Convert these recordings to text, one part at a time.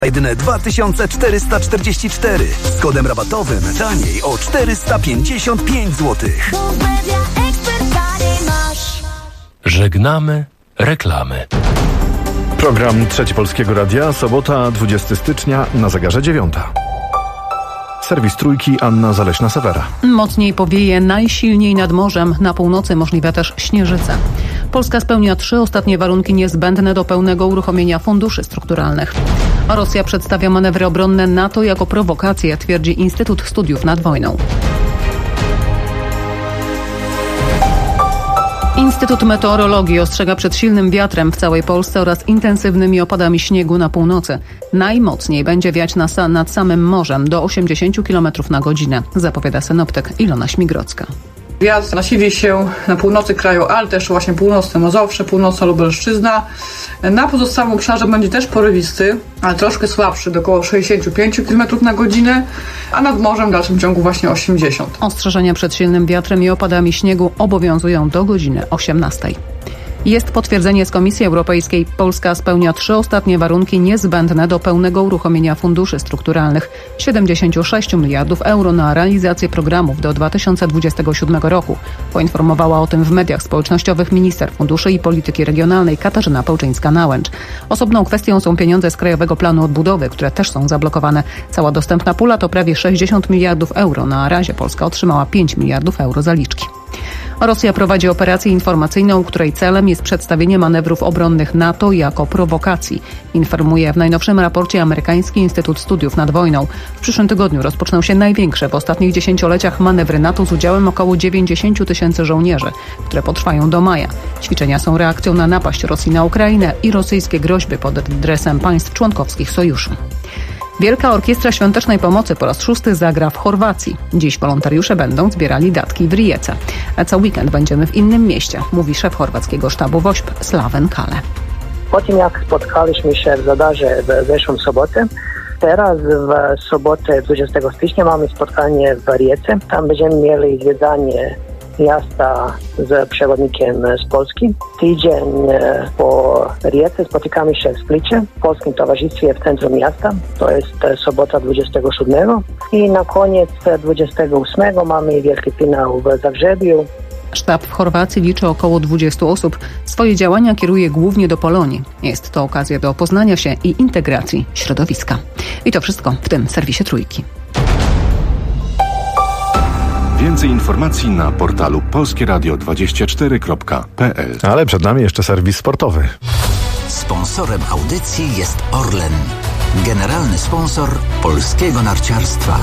Jedyne 2444. Z kodem rabatowym taniej o 455 zł. Żegnamy reklamy. Program Trzeci Polskiego Radia, sobota 20 stycznia, na zegarze 9. Serwis Trójki, Anna Zaleśna-Sewera. Mocniej powieje, najsilniej nad morzem. Na północy możliwe też śnieżyca. Polska spełnia 3 ostatnie warunki niezbędne do pełnego uruchomienia funduszy strukturalnych. Rosja przedstawia manewry obronne NATO jako prowokację, twierdzi Instytut Studiów nad Wojną. Instytut Meteorologii ostrzega przed silnym wiatrem w całej Polsce oraz intensywnymi opadami śniegu na północy. Najmocniej będzie wiać nad samym morzem do 80 km na godzinę, zapowiada synoptyk Ilona Śmigrodzka. Wiatr nasili się na północy kraju, ale też właśnie północne Mazowsze, północna Lubelszczyzna. Na pozostałym obszarze będzie też porywisty, ale troszkę słabszy, do około 65 km na godzinę, a nad morzem w dalszym ciągu właśnie 80. Ostrzeżenia przed silnym wiatrem i opadami śniegu obowiązują do godziny 18. Jest potwierdzenie z Komisji Europejskiej. Polska spełnia 3 ostatnie warunki niezbędne do pełnego uruchomienia funduszy strukturalnych. 76 miliardów euro na realizację programów do 2027 roku. Poinformowała o tym w mediach społecznościowych minister funduszy i polityki regionalnej Katarzyna Pełczyńska-Nałęcz. Osobną kwestią są pieniądze z Krajowego Planu Odbudowy, które też są zablokowane. Cała dostępna pula to prawie 60 miliardów euro. Na razie Polska otrzymała 5 miliardów euro zaliczki. Rosja prowadzi operację informacyjną, której celem jest przedstawienie manewrów obronnych NATO jako prowokacji, informuje w najnowszym raporcie amerykański Instytut Studiów nad Wojną. W przyszłym tygodniu rozpoczną się największe w ostatnich dziesięcioleciach manewry NATO z udziałem około 90 tysięcy żołnierzy, które potrwają do maja. Ćwiczenia są reakcją na napaść Rosji na Ukrainę i rosyjskie groźby pod adresem państw członkowskich sojuszu. Wielka Orkiestra Świątecznej Pomocy po raz 6 zagra w Chorwacji. Dziś wolontariusze będą zbierali datki w Rijece. A co weekend będziemy w innym mieście, mówi szef chorwackiego sztabu WOŚP Slaven Kale. Po tym jak spotkaliśmy się w Zadarze w zeszłą sobotę, teraz w sobotę 20 stycznia mamy spotkanie w Rijece. Tam będziemy mieli zwiedzanie miasta z przewodnikiem z Polski. Tydzień po Rijece spotykamy się w Splicie, w Polskim Towarzystwie w centrum miasta. To jest sobota 27. I na koniec 28 mamy wielki finał w Zagrzebiu. Sztab w Chorwacji liczy około 20 osób. Swoje działania kieruje głównie do Polonii. Jest to okazja do poznania się i integracji środowiska. I to wszystko w tym serwisie Trójki. Więcej informacji na portalu polskieradio24.pl. Ale przed nami jeszcze serwis sportowy. Sponsorem audycji jest Orlen, generalny sponsor polskiego narciarstwa.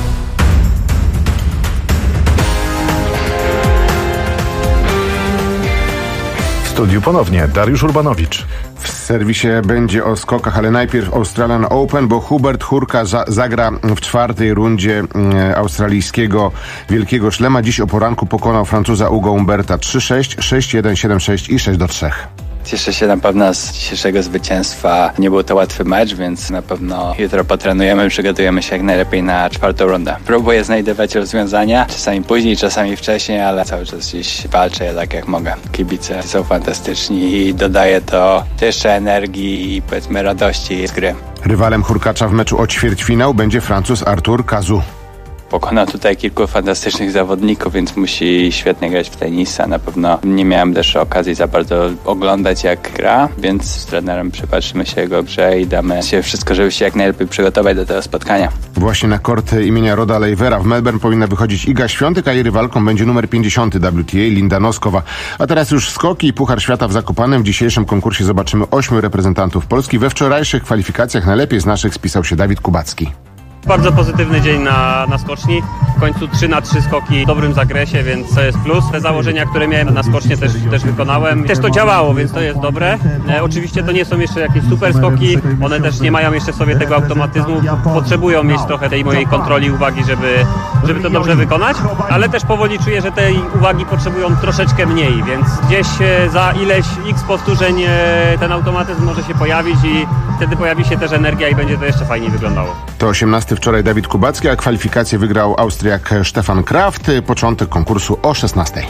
W studiu ponownie Dariusz Urbanowicz. W serwisie będzie o skokach, ale najpierw Australian Open, bo Hubert Hurka zagra w 4. rundzie australijskiego Wielkiego Szlema. Dziś o poranku pokonał Francuza Ugo Umberta 3-6, 6-1, 7-6 i 6-3. Cieszę się na pewno z dzisiejszego zwycięstwa. Nie był to łatwy mecz, więc na pewno jutro potrenujemy, przygotujemy się jak najlepiej na 4. rundę. Próbuję znajdować rozwiązania, czasami później, czasami wcześniej, ale cały czas gdzieś walczę tak jak mogę. Kibice są fantastyczni i dodaje to jeszcze energii i powiedzmy radości z gry. Rywalem Hurkacza w meczu o ćwierćfinał będzie Francuz Arthur Cazaux. Pokonał tutaj kilku fantastycznych zawodników, więc musi świetnie grać w tenisa. Na pewno nie miałem też okazji za bardzo oglądać jak gra, więc z trenerem przypatrzymy się jego grze i damy się wszystko, żeby się jak najlepiej przygotować do tego spotkania. Właśnie na kort imienia Roda Leivera w Melbourne powinna wychodzić Iga Świątek, a jej rywalką będzie numer 50 WTA Linda Noskowa. A teraz już skoki i Puchar Świata w Zakopanem. W dzisiejszym konkursie zobaczymy 8 reprezentantów Polski. We wczorajszych kwalifikacjach najlepiej z naszych spisał się Dawid Kubacki. Bardzo pozytywny dzień na skoczni. W końcu 3x3 skoki w dobrym zakresie, więc to jest plus. Te założenia, które miałem na skocznie też wykonałem. Też to działało, więc to jest dobre. Oczywiście to nie są jeszcze jakieś super skoki. One też nie mają jeszcze w sobie tego automatyzmu. Potrzebują mieć trochę tej mojej kontroli, uwagi, żeby to dobrze wykonać. Ale też powoli czuję, że tej uwagi potrzebują troszeczkę mniej, więc gdzieś za ileś x powtórzeń ten automatyzm może się pojawić i wtedy pojawi się też energia i będzie to jeszcze fajniej wyglądało. To 18 wczoraj Dawid Kubacki, a kwalifikacje wygrał Austriak Stefan Kraft. Początek konkursu o 16.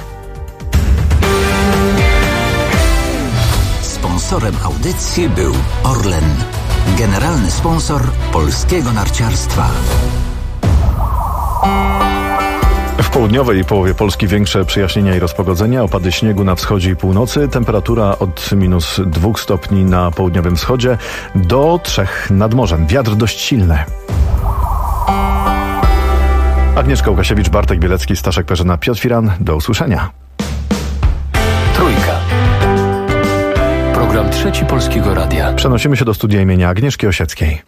Sponsorem audycji był Orlen, Generalny sponsor polskiego narciarstwa. W południowej połowie Polski większe przejaśnienia i rozpogodzenia, opady śniegu na wschodzie i północy, temperatura od -2 stopni na południowym wschodzie do 3 nad morzem. Wiatr dość silny. Agnieszka Łukasiewicz, Bartek Bielecki, Staszek Perzyna, Piotr Firan. Do usłyszenia. Trójka. Program Trzeci Polskiego Radia. Przenosimy się do studia imienia Agnieszki Osieckiej.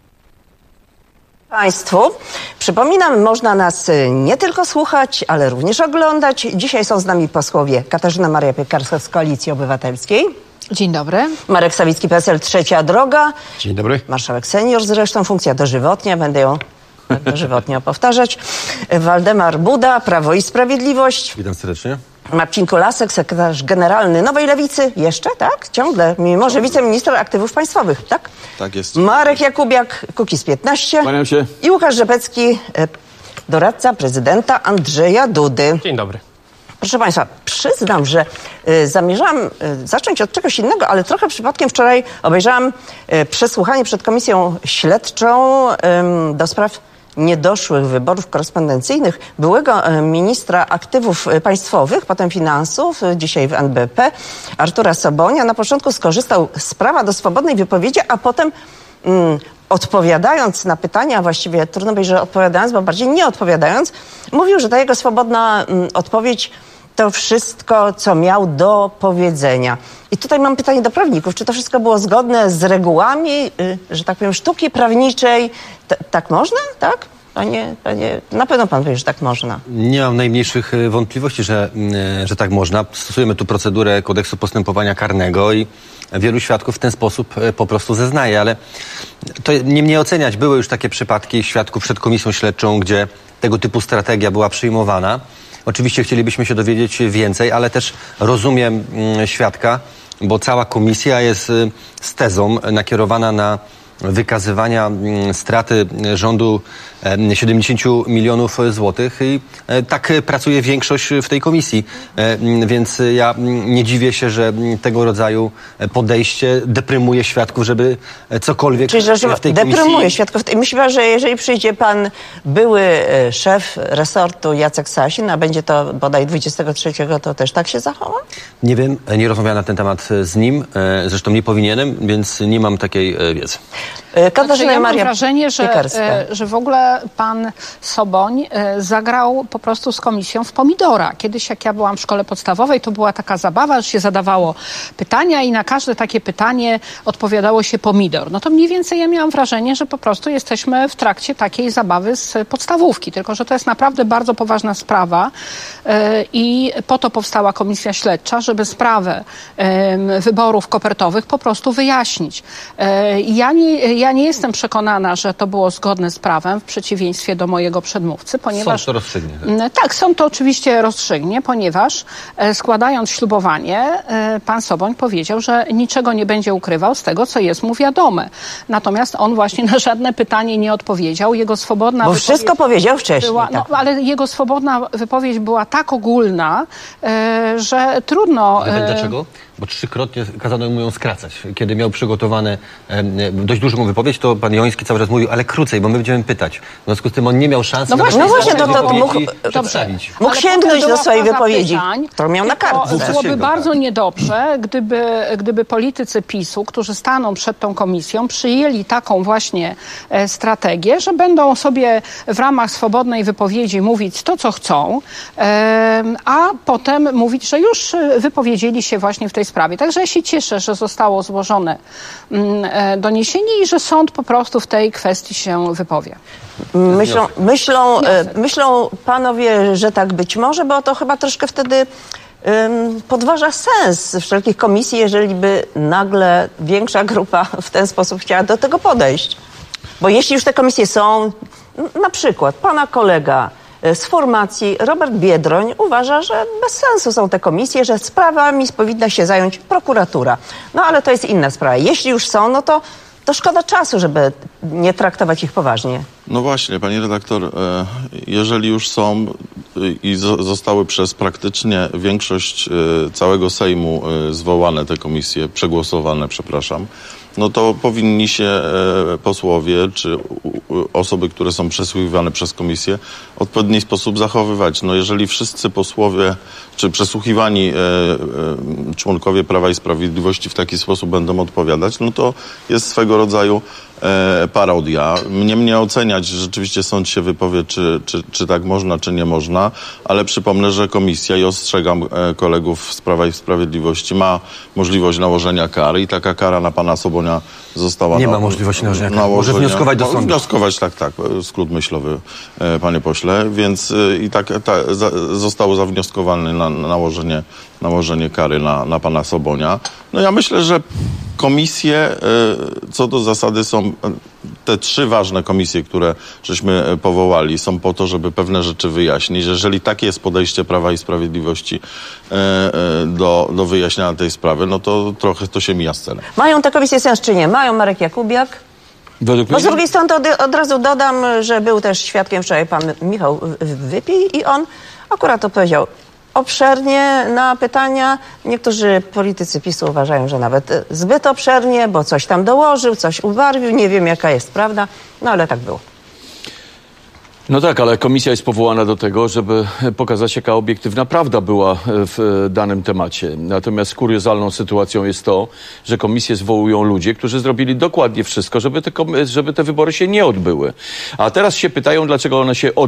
Państwu, przypominam, można nas nie tylko słuchać, ale również oglądać. Dzisiaj są z nami posłowie Katarzyna Maria Piekarska z Koalicji Obywatelskiej. Dzień dobry. Marek Sawicki, PSL Trzecia Droga. Dzień dobry. Marszałek senior zresztą, funkcja dożywotnia, będę ją dożywotnio powtarzać. Waldemar Buda, Prawo i Sprawiedliwość. Witam serdecznie. Marcin Kulasek, sekretarz generalny Nowej Lewicy. Jeszcze, tak? Ciągle. Mimo, że wiceminister aktywów państwowych, tak? Tak jest. Marek Jakubiak, Kukiz 15. Kłaniam się. I Łukasz Rzepecki, doradca prezydenta Andrzeja Dudy. Dzień dobry. Proszę Państwa, przyznam, że zamierzałam zacząć od czegoś innego, ale trochę przypadkiem wczoraj obejrzałam przesłuchanie przed komisją śledczą do spraw niedoszłych wyborów korespondencyjnych byłego ministra aktywów państwowych, potem finansów, dzisiaj w NBP, Artura Sobonia. Na początku skorzystał z prawa do swobodnej wypowiedzi, a potem odpowiadając na pytania, właściwie trudno powiedzieć, że odpowiadając, bo bardziej nie odpowiadając, mówił, że ta jego swobodna odpowiedź to wszystko, co miał do powiedzenia. I tutaj mam pytanie do prawników. Czy to wszystko było zgodne z regułami, że tak powiem, sztuki prawniczej? Tak można? Tak? Panie, na pewno pan powie, że tak można. Nie mam najmniejszych wątpliwości, że tak można. Stosujemy tu procedurę kodeksu postępowania karnego i wielu świadków w ten sposób po prostu zeznaje, ale to nie mnie oceniać. Były już takie przypadki świadków przed komisją śledczą, gdzie tego typu strategia była przyjmowana. Oczywiście chcielibyśmy się dowiedzieć więcej, ale też rozumiem świadka, bo cała komisja jest z tezą nakierowana na wykazywania straty rządu 70 milionów złotych i tak pracuje większość w tej komisji. Więc ja nie dziwię się, że tego rodzaju podejście deprymuje świadków, żeby cokolwiek w tej komisji... Deprymuje świadków. Myślę, że jeżeli przyjdzie pan były szef resortu Jacek Sasin, a będzie to bodaj 23, to też tak się zachowa? Nie wiem, nie rozmawiałem na ten temat z nim, zresztą nie powinienem, więc nie mam takiej wiedzy. Katarzyna ja mam Maria wrażenie, że w ogóle pan Soboń zagrał po prostu z komisją w pomidora. Kiedyś jak ja byłam w szkole podstawowej, to była taka zabawa, że się zadawało pytania i na każde takie pytanie odpowiadało się pomidor. No to mniej więcej ja miałam wrażenie, że po prostu jesteśmy w trakcie takiej zabawy z podstawówki. Tylko że to jest naprawdę bardzo poważna sprawa i po to powstała komisja śledcza, żeby sprawę wyborów kopertowych po prostu wyjaśnić. Ja nie jestem przekonana, że to było zgodne z prawem, w przeciwieństwie do mojego przedmówcy, ponieważ... Sąd to rozstrzygnie. Tak, sąd to oczywiście rozstrzygnie, ponieważ składając ślubowanie, pan Soboń powiedział, że niczego nie będzie ukrywał z tego, co jest mu wiadome. Natomiast on właśnie na żadne pytanie nie odpowiedział. Jego swobodna wypowiedź... wszystko powiedział wcześniej. Była, tak. Ale jego swobodna wypowiedź była tak ogólna, że trudno... Dlaczego? Bo 3-krotnie kazano mu ją skracać. Kiedy miał przygotowane dość dużą wypowiedź, to pan Joński cały czas mówił, ale krócej, bo my będziemy pytać. W związku z tym on nie miał szansy mógł sięgnąć do swojej wypowiedzi, którą miał na kartce. Byłoby bardzo niedobrze, gdyby politycy PiS-u, którzy staną przed tą komisją, przyjęli taką właśnie strategię, że będą sobie w ramach swobodnej wypowiedzi mówić to, co chcą, a potem mówić, że już wypowiedzieli się właśnie w tej sprawie. Także ja się cieszę, że zostało złożone doniesienie i że sąd po prostu w tej kwestii się wypowie. Myślą panowie, że tak być może, bo to chyba troszkę wtedy podważa sens wszelkich komisji, jeżeli by nagle większa grupa w ten sposób chciała do tego podejść. Bo jeśli już te komisje są, na przykład pana kolega z formacji Robert Biedroń uważa, że bez sensu są te komisje, że sprawami powinna się zająć prokuratura. No ale to jest inna sprawa. Jeśli już są, no to szkoda czasu, żeby nie traktować ich poważnie. No właśnie, pani redaktor, jeżeli już są i zostały przez praktycznie większość całego Sejmu zwołane te komisje, przegłosowane, przepraszam, no to powinni się posłowie czy osoby, które są przesłuchiwane przez komisję, w odpowiedni sposób zachowywać. No jeżeli wszyscy posłowie czy przesłuchiwani członkowie Prawa i Sprawiedliwości w taki sposób będą odpowiadać, no to jest swego rodzaju parodia. Mnie oceniać, że rzeczywiście sąd się wypowie, czy tak można, czy nie można, ale przypomnę, że komisja, i ostrzegam kolegów z Prawa i Sprawiedliwości, ma możliwość nałożenia kary i taka kara na pana Sobonia została... Nie ma możliwości nałożenia kary. Może wnioskować do sądu. Wnioskować, tak, skrót myślowy, panie pośle, więc i tak zostało zawnioskowane na nałożenie kary na pana Sobonia. No ja myślę, że komisje, co do zasady są te 3 ważne komisje, które żeśmy powołali, są po to, żeby pewne rzeczy wyjaśnić. Jeżeli takie jest podejście Prawa i Sprawiedliwości do wyjaśniania tej sprawy, no to trochę to się mija z celem. Mają te komisje sens czy nie? Mają. Marek Jakubiak? Bo z drugiej strony to od razu dodam, że był też świadkiem wczoraj pan Michał Wypij i on akurat odpowiedział obszernie na pytania. Niektórzy politycy PiS-u uważają, że nawet zbyt obszernie, bo coś tam dołożył, coś ubarwił. Nie wiem, jaka jest prawda, no ale tak było. No tak, ale komisja jest powołana do tego, żeby pokazać, jaka obiektywna prawda była w danym temacie. Natomiast kuriozalną sytuacją jest to, że komisje zwołują ludzie, którzy zrobili dokładnie wszystko, żeby te wybory się nie odbyły. A teraz się pytają, dlaczego one się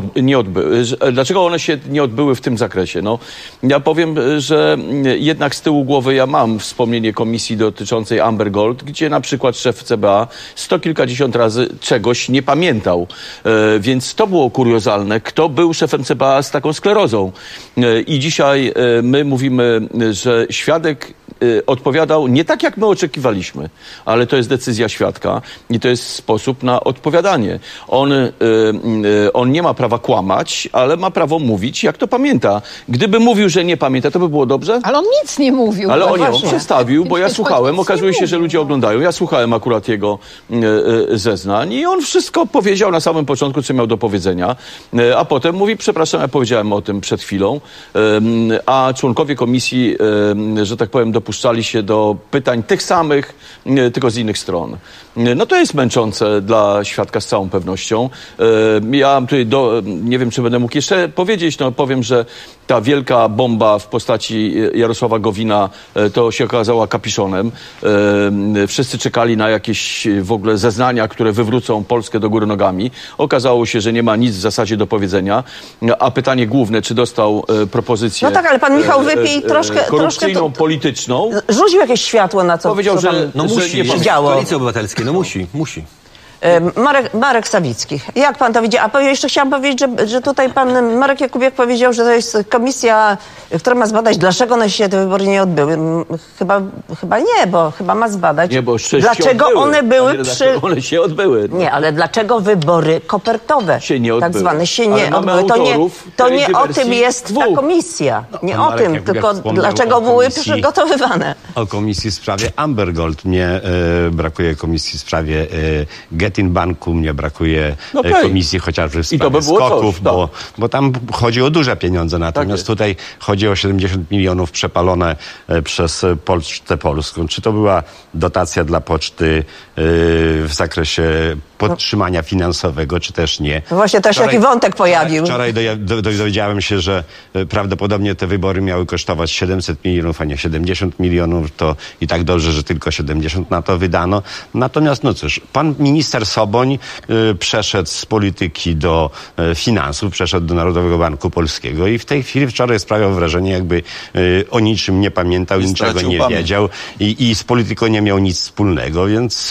nie odbyły w tym zakresie. No, ja powiem, że jednak z tyłu głowy ja mam wspomnienie komisji dotyczącej Amber Gold, gdzie na przykład szef CBA 100 kilkadziesiąt razy czegoś nie pamiętał. Więc to było kuriozalne, kto był szefem CBA z taką sklerozą. I dzisiaj my mówimy, że świadek odpowiadał nie tak, jak my oczekiwaliśmy, ale to jest decyzja świadka i to jest sposób na odpowiadanie. On nie ma prawa kłamać, ale ma prawo mówić, jak to pamięta. Gdyby mówił, że nie pamięta, to by było dobrze? Ale on nic nie mówił. Ale on przedstawił, bo ja słuchałem, okazuje się, że ludzie oglądają. Ja słuchałem akurat jego zeznań i on wszystko powiedział na samym początku, co miał do powiedzenia, a potem mówi, przepraszam, ja powiedziałem o tym przed chwilą, a członkowie komisji, że tak powiem, dopuszczali się do pytań tych samych, tylko z innych stron. No to jest męczące dla świadka z całą pewnością. Ja tutaj nie wiem, czy będę mógł jeszcze powiedzieć, no powiem, że ta wielka bomba w postaci Jarosława Gowina to się okazała kapiszonem. Wszyscy czekali na jakieś w ogóle zeznania, które wywrócą Polskę do góry nogami. Okazało się, że nie ma nic w zasadzie do powiedzenia. A pytanie główne, czy dostał propozycję... No tak, ale pan Michał Wypij korupcyjną, polityczną. Rzucił jakieś światło na co, powiedział, co że musi. Koalicji Obywatelskiej, musi. Marek Sawicki. Jak pan to widzi? A jeszcze chciałam powiedzieć, że tutaj pan Marek Jakubiak powiedział, że to jest komisja, która ma zbadać, dlaczego one się te wybory nie odbyły. Chyba nie, bo chyba ma zbadać, dlaczego one były dlaczego one się odbyły. Nie, ale dlaczego wybory kopertowe się nie odbyły. Tak zwane się nie odbyły. To nie o tym jest ta komisja. Nie o tym, tylko dlaczego były przygotowywane. O komisji w sprawie Amber Gold. Mnie brakuje komisji w sprawie Getin Banku, mnie brakuje komisji chociażby w sprawie skoków, bo tam chodzi o duże pieniądze. Natomiast tutaj chodzi o 70 milionów przepalone przez Pocztę Polską. Czy to była dotacja dla Poczty w zakresie podtrzymania finansowego, czy też nie? No właśnie też taki wątek pojawił. Wczoraj dowiedziałem się, że prawdopodobnie te wybory miały kosztować 700 milionów, a nie 70 milionów. To i tak dobrze, że tylko 70 na to wydano. Natomiast no cóż, pan minister Soboń przeszedł z polityki do finansów, przeszedł do Narodowego Banku Polskiego i w tej chwili wczoraj sprawiał wrażenie, jakby o niczym nie pamiętał, niczego nie wiedział i z polityką nie miał nic wspólnego, więc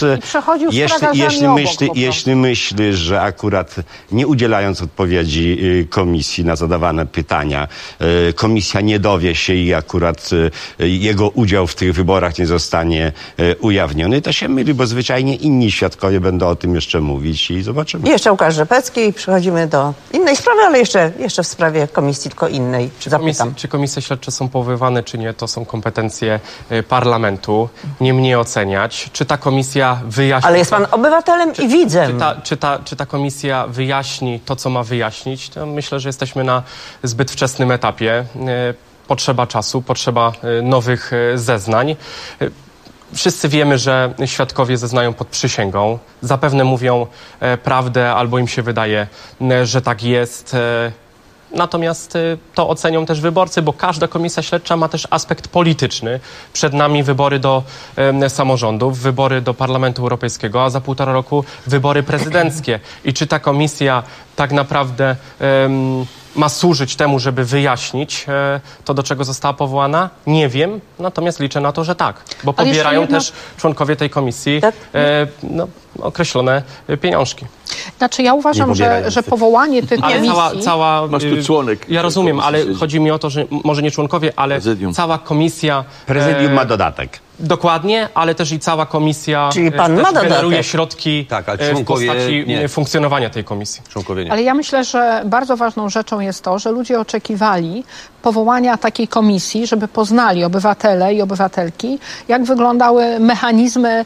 jeśli myśli, że akurat nie udzielając odpowiedzi komisji na zadawane pytania, komisja nie dowie się i akurat jego udział w tych wyborach nie zostanie ujawniony, to się myli, bo zwyczajnie inni świadkowie będą o tym jeszcze mówić i zobaczymy. Jeszcze Łukasz Rzepecki i przechodzimy do innej sprawy, ale jeszcze w sprawie komisji, tylko innej. Czy komisje śledcze są powoływane, czy nie, to są kompetencje parlamentu. Nie mnie oceniać. Czy ta komisja wyjaśni... Ale jest pan obywatelem i widzem. Czy ta komisja wyjaśni to, co ma wyjaśnić? To myślę, że jesteśmy na zbyt wczesnym etapie. Potrzeba czasu, potrzeba nowych zeznań. Wszyscy wiemy, że świadkowie zeznają pod przysięgą. Zapewne mówią prawdę albo im się wydaje, że tak jest. Natomiast to ocenią też wyborcy, bo każda komisja śledcza ma też aspekt polityczny. Przed nami wybory do samorządów, wybory do Parlamentu Europejskiego, a za 1,5 roku wybory prezydenckie. I czy ta komisja tak naprawdę ma służyć temu, żeby wyjaśnić to, do czego została powołana? Nie wiem, natomiast liczę na to, że tak. Bo pobierają też członkowie tej komisji określone pieniążki. Znaczy ja uważam, że powołanie tych komisji... Masz tu członek. Ja rozumiem, ale chodzi mi o to, że może nie członkowie, ale prezydium. Cała komisja... Prezydium ma dodatek. Dokładnie, ale też i cała komisja Czyli pan ma generuje środki w postaci funkcjonowania tej komisji. Członkowie nie. Ale ja myślę, że bardzo ważną rzeczą jest to, że ludzie oczekiwali powołania takiej komisji, żeby poznali obywatele i obywatelki, jak wyglądały mechanizmy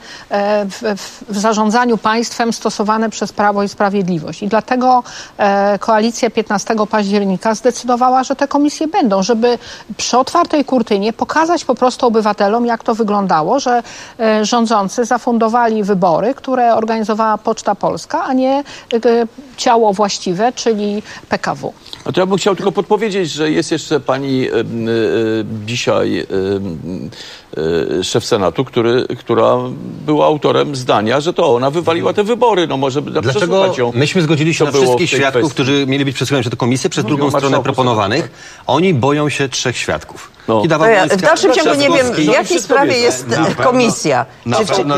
w zarządzaniu państwem stosowane przez Prawo i Sprawiedliwość. I dlatego koalicja 15 października zdecydowała, że te komisje będą, żeby przy otwartej kurtynie pokazać po prostu obywatelom, jak to wyglądało, że rządzący zafundowali wybory, które organizowała Poczta Polska, a nie ciało właściwe, czyli PKW. A to ja bym chciał tylko podpowiedzieć, że jest jeszcze pani dzisiaj szef Senatu, która była autorem zdania, że to ona wywaliła te wybory. No może dlaczego myśmy zgodzili się na wszystkich świadków, którzy mieli być przesłuchani przez tę komisję, przez drugą stronę proponowanych. Oni boją się 3 świadków. No. W dalszym ciągu nie wiem, w jakiej sprawie jest komisja. Na pewno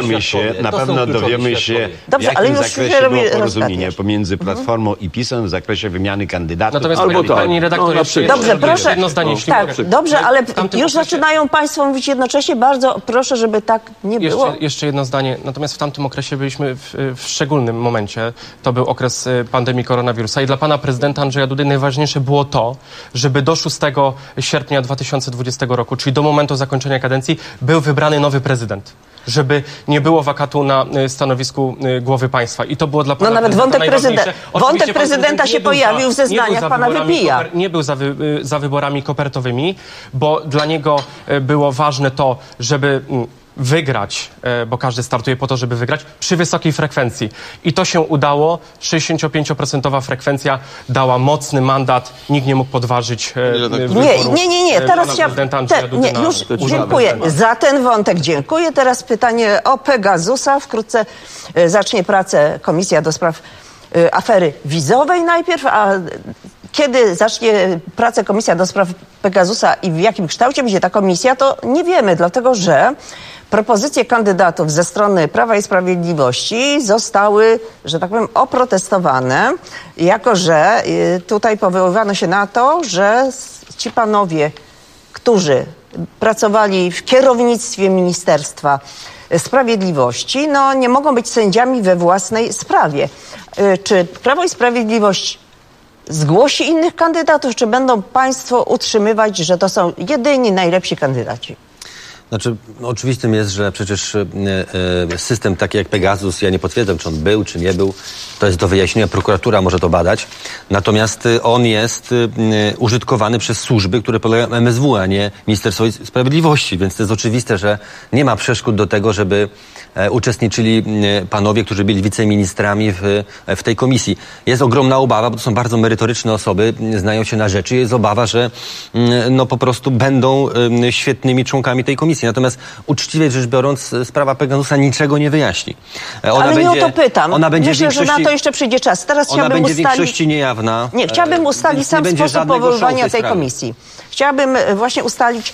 dowiemy się, w jakim zakresie było porozumienie pomiędzy Platformą i PiS-em w zakresie wymiany kandydatów. Natomiast pani redaktor, dobrze, proszę. Jedno zdanie, dobrze, ale już zaczynają państwo mówić jednocześnie. Bardzo proszę, żeby tak nie było. Jeszcze jedno zdanie. Natomiast w tamtym okresie byliśmy w szczególnym momencie. To był okres pandemii koronawirusa i dla pana prezydenta Andrzeja Dudy najważniejsze było to, żeby do 6 sierpnia 2020 roku, czyli do momentu zakończenia kadencji, był wybrany nowy prezydent. Żeby nie było wakatu na stanowisku głowy państwa. I to było dla pana nawet wątek prezydenta się pojawił w zeznaniach pana Wypija. Nie był za wyborami kopertowymi, bo dla niego było ważne to, żeby wygrać, bo każdy startuje po to, żeby wygrać, przy wysokiej frekwencji. I to się udało. 65% frekwencja dała mocny mandat. Nikt nie mógł podważyć Nie. Teraz dziękuję za ten wątek. Dziękuję. Teraz pytanie o Pegasusa. Wkrótce zacznie pracę Komisja do spraw afery wizowej najpierw, a kiedy zacznie pracę Komisja do spraw Pegasusa i w jakim kształcie będzie ta komisja, to nie wiemy, dlatego że propozycje kandydatów ze strony Prawa i Sprawiedliwości zostały, że tak powiem, oprotestowane, jako że tutaj powoływano się na to, że ci panowie, którzy pracowali w kierownictwie Ministerstwa Sprawiedliwości, nie mogą być sędziami we własnej sprawie. Czy Prawo i Sprawiedliwość zgłosi innych kandydatów, czy będą państwo utrzymywać, że to są jedyni najlepsi kandydaci? Znaczy, oczywistym jest, że przecież system taki jak Pegasus, ja nie potwierdzam, czy on był, czy nie był, to jest do wyjaśnienia, prokuratura może to badać, natomiast on jest użytkowany przez służby, które podlegają MSW, a nie Ministerstwo Sprawiedliwości, więc to jest oczywiste, że nie ma przeszkód do tego, żeby uczestniczyli panowie, którzy byli wiceministrami w tej komisji. Jest ogromna obawa, bo to są bardzo merytoryczne osoby, znają się na rzeczy, jest obawa, że po prostu będą świetnymi członkami tej komisji. Natomiast uczciwie rzecz biorąc, sprawa Pegasusa niczego nie wyjaśni. Ale nie o to pytam. Myślę, że na to jeszcze przyjdzie czas. Teraz ona będzie w większości niejawna. Nie, chciałabym ustalić sam sposób powoływania tej komisji. Chciałabym właśnie ustalić,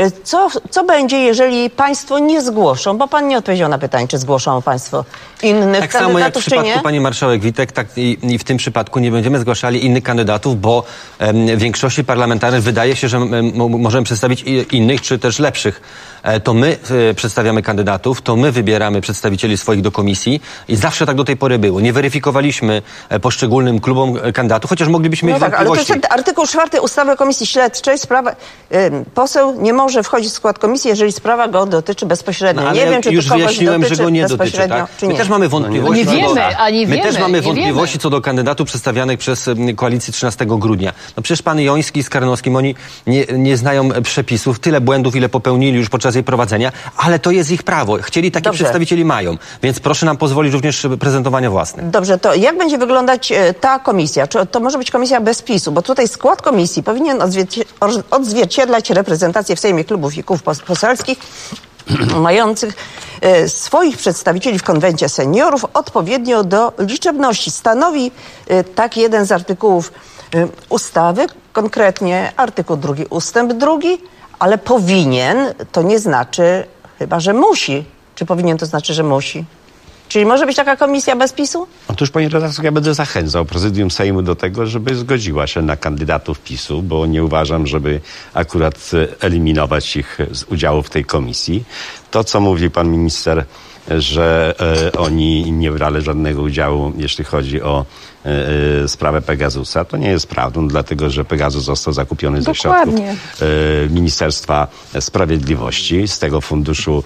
co będzie, jeżeli państwo nie zgłoszą, bo pan nie odpowiedział na pytanie, czy zgłoszą państwo innych tak kandydatów, samo jak w przypadku czy nie? pani marszałek Witek, tak i w tym przypadku nie będziemy zgłaszali innych kandydatów, bo większości parlamentarnej wydaje się, że możemy przedstawić innych, czy też lepszych. To my przedstawiamy kandydatów, to my wybieramy przedstawicieli swoich do komisji i zawsze tak do tej pory było. Nie weryfikowaliśmy poszczególnym klubom kandydatów, chociaż moglibyśmy mieć wątpliwości. Ale to jest artykuł 4 ustawy o Komisji Śledczej. Poseł nie może może wchodzić w skład komisji, jeżeli sprawa go dotyczy bezpośrednio. No, ale nie wiem, czy już to kogoś wyjaśniłem, dotyczy że go nie dotyczy, bezpośrednio, tak? czy nie. My też mamy wątpliwości. My też mamy wątpliwości co do kandydatów przedstawianych przez koalicję 13 grudnia. No przecież pan Joński z Karnowskim, oni nie znają przepisów, tyle błędów, ile popełnili już podczas jej prowadzenia, ale to jest ich prawo. Chcieli takich przedstawicieli mają, więc proszę nam pozwolić również prezentowania własnych. Dobrze, to jak będzie wyglądać ta komisja? Czy to może być komisja bez PiS-u? Bo tutaj skład komisji powinien odzwierciedlać reprezentację w Sejmie klubów i kół poselskich mających swoich przedstawicieli w konwencie seniorów odpowiednio do liczebności. Stanowi tak jeden z artykułów ustawy, konkretnie artykuł 2 ustęp 2, ale powinien, to nie znaczy chyba, że musi. Czy powinien to znaczy, że musi? Czyli może być taka komisja bez PiS-u? Otóż, panie redaktor, ja będę zachęcał Prezydium Sejmu do tego, żeby zgodziła się na kandydatów PiS-u, bo nie uważam, żeby akurat eliminować ich z udziału w tej komisji. To, co mówi pan minister, że oni nie brali żadnego udziału, jeśli chodzi o sprawę Pegasusa, to nie jest prawdą, dlatego że Pegasus został zakupiony ze środków Ministerstwa Sprawiedliwości, z tego Funduszu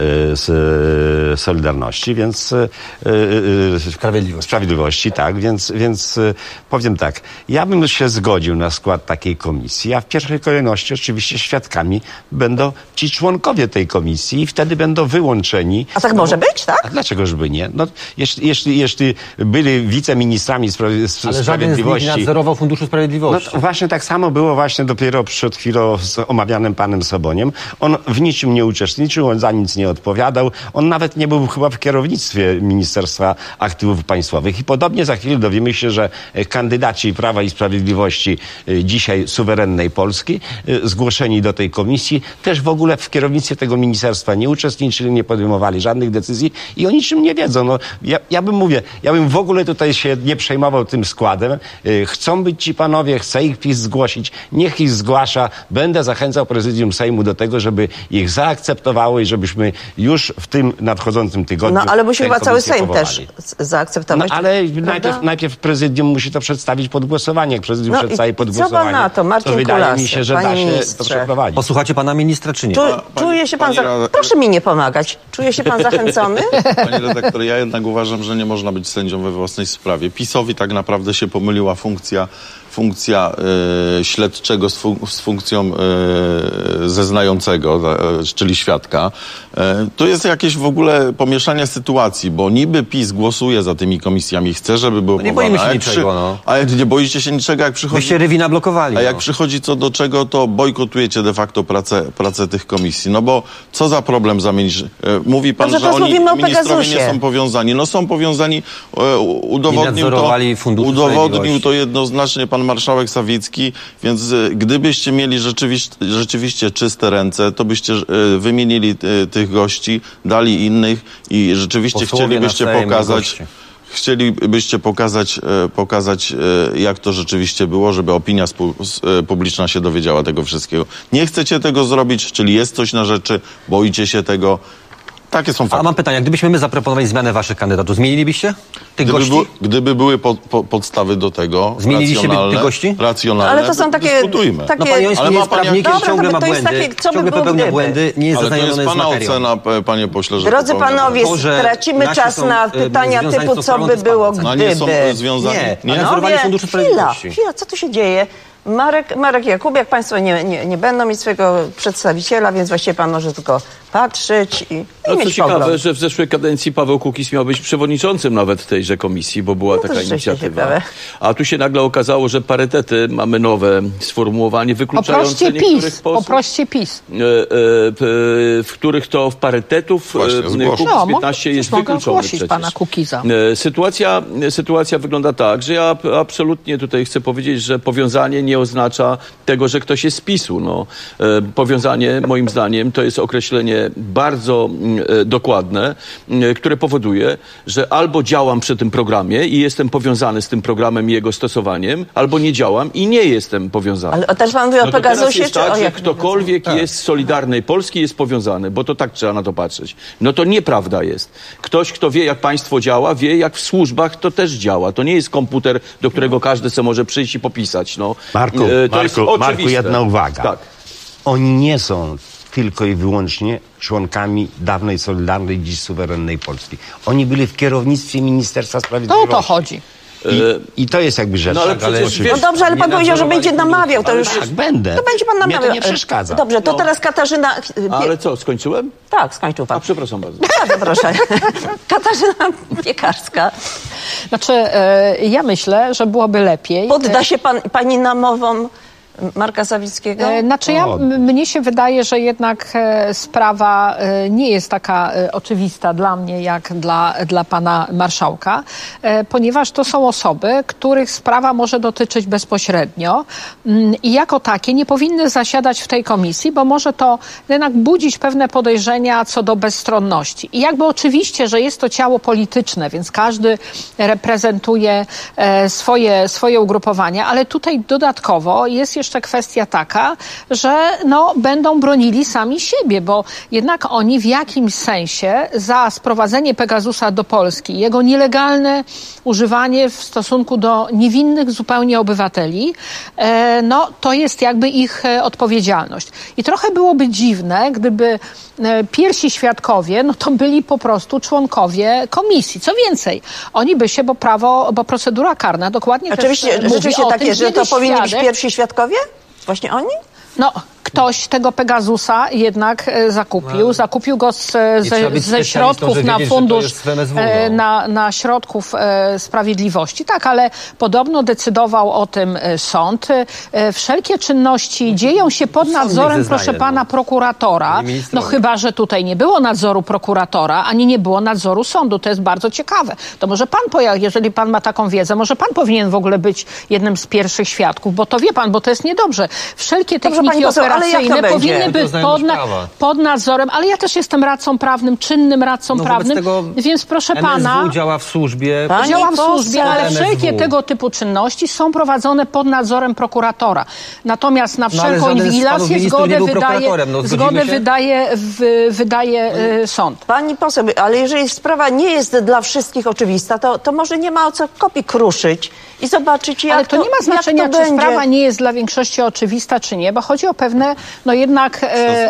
Solidarności, więc Sprawiedliwości, tak, więc powiem tak, ja bym się zgodził na skład takiej komisji, a w pierwszej kolejności oczywiście świadkami będą ci członkowie tej komisji i wtedy będą wyłączeni. A tak może być, tak? A dlaczegożby nie? No, jeśli byli wiceministrami ale żaden z nich nie nadzorował Funduszu Sprawiedliwości. No, właśnie tak samo było właśnie dopiero przed chwilą z omawianym panem Soboniem. On w niczym nie uczestniczył, on za nic nie odpowiadał. On nawet nie był chyba w kierownictwie Ministerstwa Aktywów Państwowych. I podobnie za chwilę dowiemy się, że kandydaci Prawa i Sprawiedliwości dzisiaj suwerennej Polski, zgłoszeni do tej komisji, też w ogóle w kierownictwie tego ministerstwa nie uczestniczyli, nie podejmowali żadnych decyzji i o niczym nie wiedzą. No, ja bym w ogóle tutaj się nie przejmował tym składem. Chcą być ci panowie, chce ich PiS zgłosić, niech ich zgłasza. Będę zachęcał Prezydium Sejmu do tego, żeby ich zaakceptowało i żebyśmy już w tym nadchodzącym tygodniu... No ale musi chyba cały Sejm powołali. też zaakceptować. No ale najpierw Prezydium musi to przedstawić pod głosowanie. Jak Prezydium przedstawi pod głosowanie, co pan na to, Marcin wydaje Kulasek, mi się, że da się to przeprowadzić. Posłuchacie pana ministra, czy nie? Czuje się pan... Proszę mi nie pomagać. Czuje się pan zachęcony? Panie redaktor, ja jednak uważam, że nie można być sędzią we własnej sprawie. PiS-owi tak naprawdę się pomyliła funkcja śledczego z funkcją zeznającego, czyli świadka. To jest jakieś w ogóle pomieszanie sytuacji, bo niby PiS głosuje za tymi komisjami, chce, żeby było nie boimy się niczego, ale nie boicie się niczego, jak przychodzi... Wyście Rywina blokowali. A jak przychodzi co do czego, to bojkotujecie de facto pracę tych komisji. No bo co za problem zamienić? Mówi pan, że oni ministrowie nie są powiązani. No są powiązani, udowodnił to jednoznacznie pan marszałek Sawicki, więc gdybyście mieli rzeczywiście czyste ręce, to byście wymienili tych gości, dali innych i rzeczywiście chcielibyście pokazać, jak to rzeczywiście było, żeby opinia publiczna się dowiedziała tego wszystkiego. Nie chcecie tego zrobić, czyli jest coś na rzeczy, boicie się tego. Takie są fakty. A mam pytanie, gdybyśmy my zaproponowali zmianę waszych kandydatów, zmienilibyście tych gości? Gdyby były podstawy do tego, zmieniliście tych gości? Racjonalne, ale to są takie... dyskutujmy. No pan Joński jest prawnikiem, ciągle ma błędy, ciągle popełnia błędy, nie jest zaznajomiony z materią. To jest pana ocena, panie pośle, że... Drodzy panowie, tracimy czas na pytania typu, co by było, gdyby. Nie są związani? Nie, nadzorowali Funduszu Sprawiedliwości. Chwila, co tu się dzieje? Marek Jakubiak, państwo nie będą mieć swojego przedstawiciela, więc właściwie pan może tylko patrzeć i mieć co ciekawe, że w zeszłej kadencji Paweł Kukiz miał być przewodniczącym nawet tejże komisji, bo była taka inicjatywa. A tu się nagle okazało, że parytety mamy nowe sformułowanie wykluczające niektórych posłów. Poproście PiS. W których to w parytetów Kukiz-15 jest wykluczony przecież. Pana Kukiza. Sytuacja wygląda tak, że ja absolutnie tutaj chcę powiedzieć, że powiązanie nie oznacza tego, że ktoś jest z PiS-u. No, powiązanie, moim zdaniem, to jest określenie bardzo dokładne, które powoduje, że albo działam przy tym programie i jestem powiązany z tym programem i jego stosowaniem, albo nie działam i nie jestem powiązany. Ale też pan mówi o Pegasusie, jest tak, że ktokolwiek jest z Solidarnej Polski, jest powiązany, bo to tak trzeba na to patrzeć. No to nieprawda jest. Ktoś, kto wie, jak państwo działa, wie, jak w służbach to też działa. To nie jest komputer, do którego każdy sobie może przyjść i popisać. No. Marku, jedna uwaga. Tak. oni nie są tylko i wyłącznie członkami dawnej Solidarnej, dziś suwerennej Polski. Oni byli w kierownictwie Ministerstwa Sprawiedliwości. To o to chodzi. I to jest jakby rzecz. No, ale przecież, No dobrze, ale pan powiedział, że będzie namawiał. To już tak, będę. To będzie pan namawiał. Mnie to nie przeszkadza. Dobrze, to teraz Katarzyna... Ale co, skończyłem? Tak, skończył pan. A przepraszam bardzo. Bardzo proszę. Katarzyna Piekarska. Znaczy, ja myślę, że byłoby lepiej... Podda się pani namowom Marka Sawickiego? Znaczy mnie się wydaje, że jednak sprawa nie jest taka oczywista dla mnie, jak dla pana marszałka, ponieważ to są osoby, których sprawa może dotyczyć bezpośrednio i jako takie nie powinny zasiadać w tej komisji, bo może to jednak budzić pewne podejrzenia co do bezstronności. I jakby oczywiście, że jest to ciało polityczne, więc każdy reprezentuje swoje ugrupowania, ale tutaj dodatkowo jest jeszcze kwestia taka, że będą bronili sami siebie, bo jednak oni w jakimś sensie za sprowadzenie Pegasusa do Polski, jego nielegalne używanie w stosunku do niewinnych zupełnie obywateli, to jest jakby ich odpowiedzialność. I trochę byłoby dziwne, gdyby pierwsi świadkowie, to byli po prostu członkowie komisji. Co więcej, oni by się, bo procedura karna dokładnie Rzeczywiście tak jest, że to powinni być pierwsi świadkowie? Właśnie oni? Ktoś tego Pegasusa jednak zakupił go ze środków na fundusz, na środków sprawiedliwości. Tak, ale podobno decydował o tym sąd. Wszelkie czynności dzieją się pod nadzorem, proszę pana, prokuratora. Chyba że tutaj nie było nadzoru prokuratora, ani nie było nadzoru sądu. To jest bardzo ciekawe. To może pan, jeżeli pan ma taką wiedzę, może pan powinien w ogóle być jednym z pierwszych świadków, bo to wie pan, bo to jest niedobrze. Wszelkie techniki operacyjne powinny być pod nadzorem, ale ja też jestem radcą prawnym, czynnym radcą prawnym, więc proszę pana... MSW działa w służbie. Działa w służbie, ale wszelkie tego typu czynności są prowadzone pod nadzorem prokuratora. Natomiast na wszelką inwigilację zgodę wydaje sąd. Pani poseł, ale jeżeli sprawa nie jest dla wszystkich oczywista, to może nie ma o co kopii kruszyć i zobaczyć, jak ale to nie ma znaczenia, czy sprawa nie jest dla większości oczywista, czy nie, bo chodzi o pewne, jednak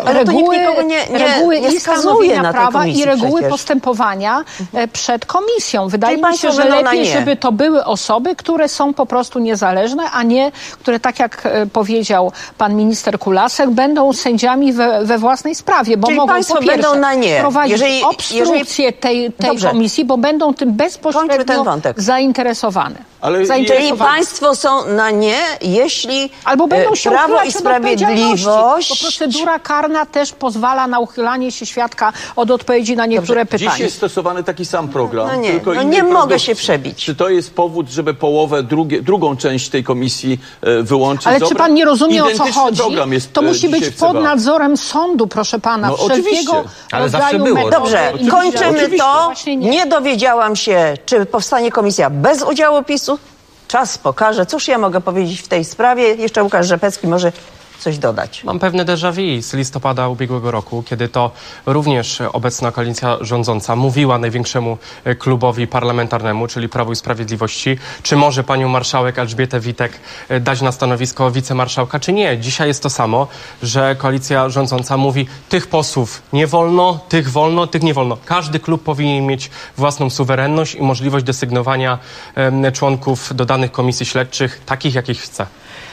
reguły i stanowienia prawa i reguły postępowania przed komisją. Wydaje mi się, że lepiej, żeby to były osoby, które są po prostu niezależne, a nie, które, tak jak powiedział pan minister Kulasek, będą sędziami we własnej sprawie, bo mogą po pierwsze prowadzić obstrukcję tej komisji, bo będą tym bezpośrednio zainteresowane. Czyli państwo są na nie, jeśli albo będą się Prawo i Sprawiedliwość... Bo procedura karna też pozwala na uchylanie się świadka od odpowiedzi na niektóre pytania. Dziś jest stosowany taki sam program. Nie mogę się przebić. Czy to jest powód, żeby połowę, drugą część tej komisji wyłączyć? Ale czy pan nie rozumie, o co chodzi? To musi być pod nadzorem sądu, proszę pana. Oczywiście. Ale zawsze było. Dobrze, kończymy to. Nie dowiedziałam się, czy powstanie komisja bez udziału PiS-u. Czas pokaże. Cóż ja mogę powiedzieć w tej sprawie? Jeszcze Łukasz Rzepecki może coś dodać. Mam pewne déjà vu z listopada ubiegłego roku, kiedy to również obecna koalicja rządząca mówiła największemu klubowi parlamentarnemu, czyli Prawu i Sprawiedliwości, czy może panią marszałek Elżbietę Witek dać na stanowisko wicemarszałka, czy nie. Dzisiaj jest to samo, że koalicja rządząca mówi, tych posłów nie wolno, tych nie wolno. Każdy klub powinien mieć własną suwerenność i możliwość desygnowania członków do danych komisji śledczych, takich jakich chce.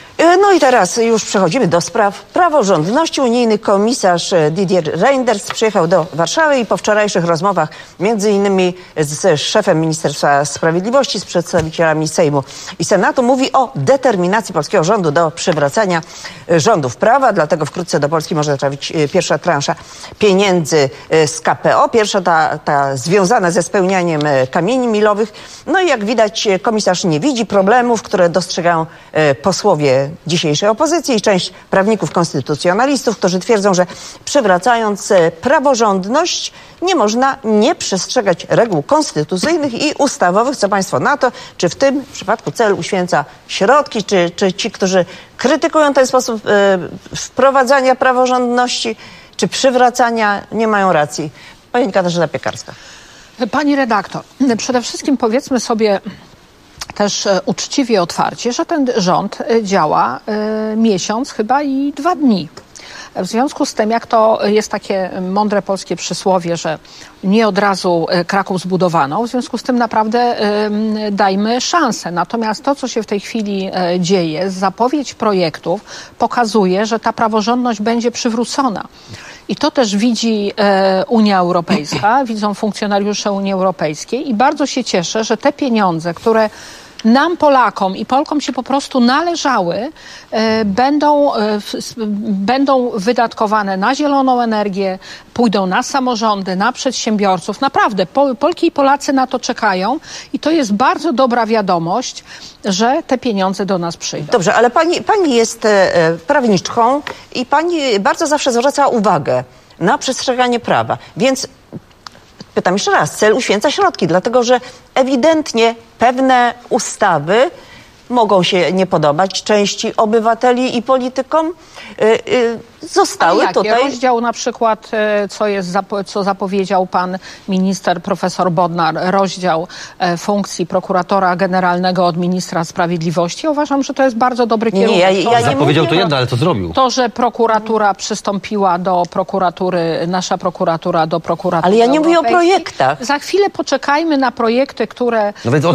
No i teraz już przechodzimy do spraw praworządności. Unijny komisarz Didier Reynders przyjechał do Warszawy i po wczorajszych rozmowach między innymi z szefem Ministerstwa Sprawiedliwości, z przedstawicielami Sejmu i Senatu mówi o determinacji polskiego rządu do przywracania rządów prawa. Dlatego wkrótce do Polski może trafić pierwsza transza pieniędzy z KPO. Pierwsza ta związana ze spełnianiem kamieni milowych. No i jak widać komisarz nie widzi problemów, które dostrzegają posłowie dzisiejszej opozycji i część prawników konstytucjonalistów, którzy twierdzą, że przywracając praworządność nie można nie przestrzegać reguł konstytucyjnych i ustawowych. Co państwo na to? Czy w tym przypadku cel uświęca środki? Czy ci, którzy krytykują ten sposób wprowadzania praworządności, czy przywracania, nie mają racji? Pani Katarzyna Piekarska. Pani redaktor, przede wszystkim powiedzmy sobie też uczciwie, otwarcie, że ten rząd działa miesiąc chyba i 2 dni. W związku z tym, jak to jest takie mądre polskie przysłowie, że nie od razu Kraków zbudowano, w związku z tym naprawdę dajmy szansę. Natomiast to, co się w tej chwili dzieje, zapowiedź projektów pokazuje, że ta praworządność będzie przywrócona. I to też widzi Unia Europejska, widzą funkcjonariusze Unii Europejskiej i bardzo się cieszę, że te pieniądze, które nam, Polakom i Polkom się po prostu należały, będą wydatkowane na zieloną energię, pójdą na samorządy, na przedsiębiorców. Naprawdę, Polki i Polacy na to czekają i to jest bardzo dobra wiadomość, że te pieniądze do nas przyjdą. Dobrze, ale pani jest prawniczką i pani bardzo zawsze zwraca uwagę na przestrzeganie prawa. Więc pytam jeszcze raz, cel uświęca środki, dlatego że ewidentnie pewne ustawy mogą się nie podobać części obywateli i politykom. Zostały tutaj... Rozdział na przykład, co zapowiedział pan minister profesor Bodnar, rozdział funkcji prokuratora generalnego od ministra sprawiedliwości. Ja uważam, że to jest bardzo dobry kierunek. Zapowiedział to jedno, ale co zrobił? To, że prokuratura przystąpiła do prokuratury, nasza prokuratura do prokuratury. Ale ja nie mówię o projektach. Za chwilę poczekajmy na projekty, które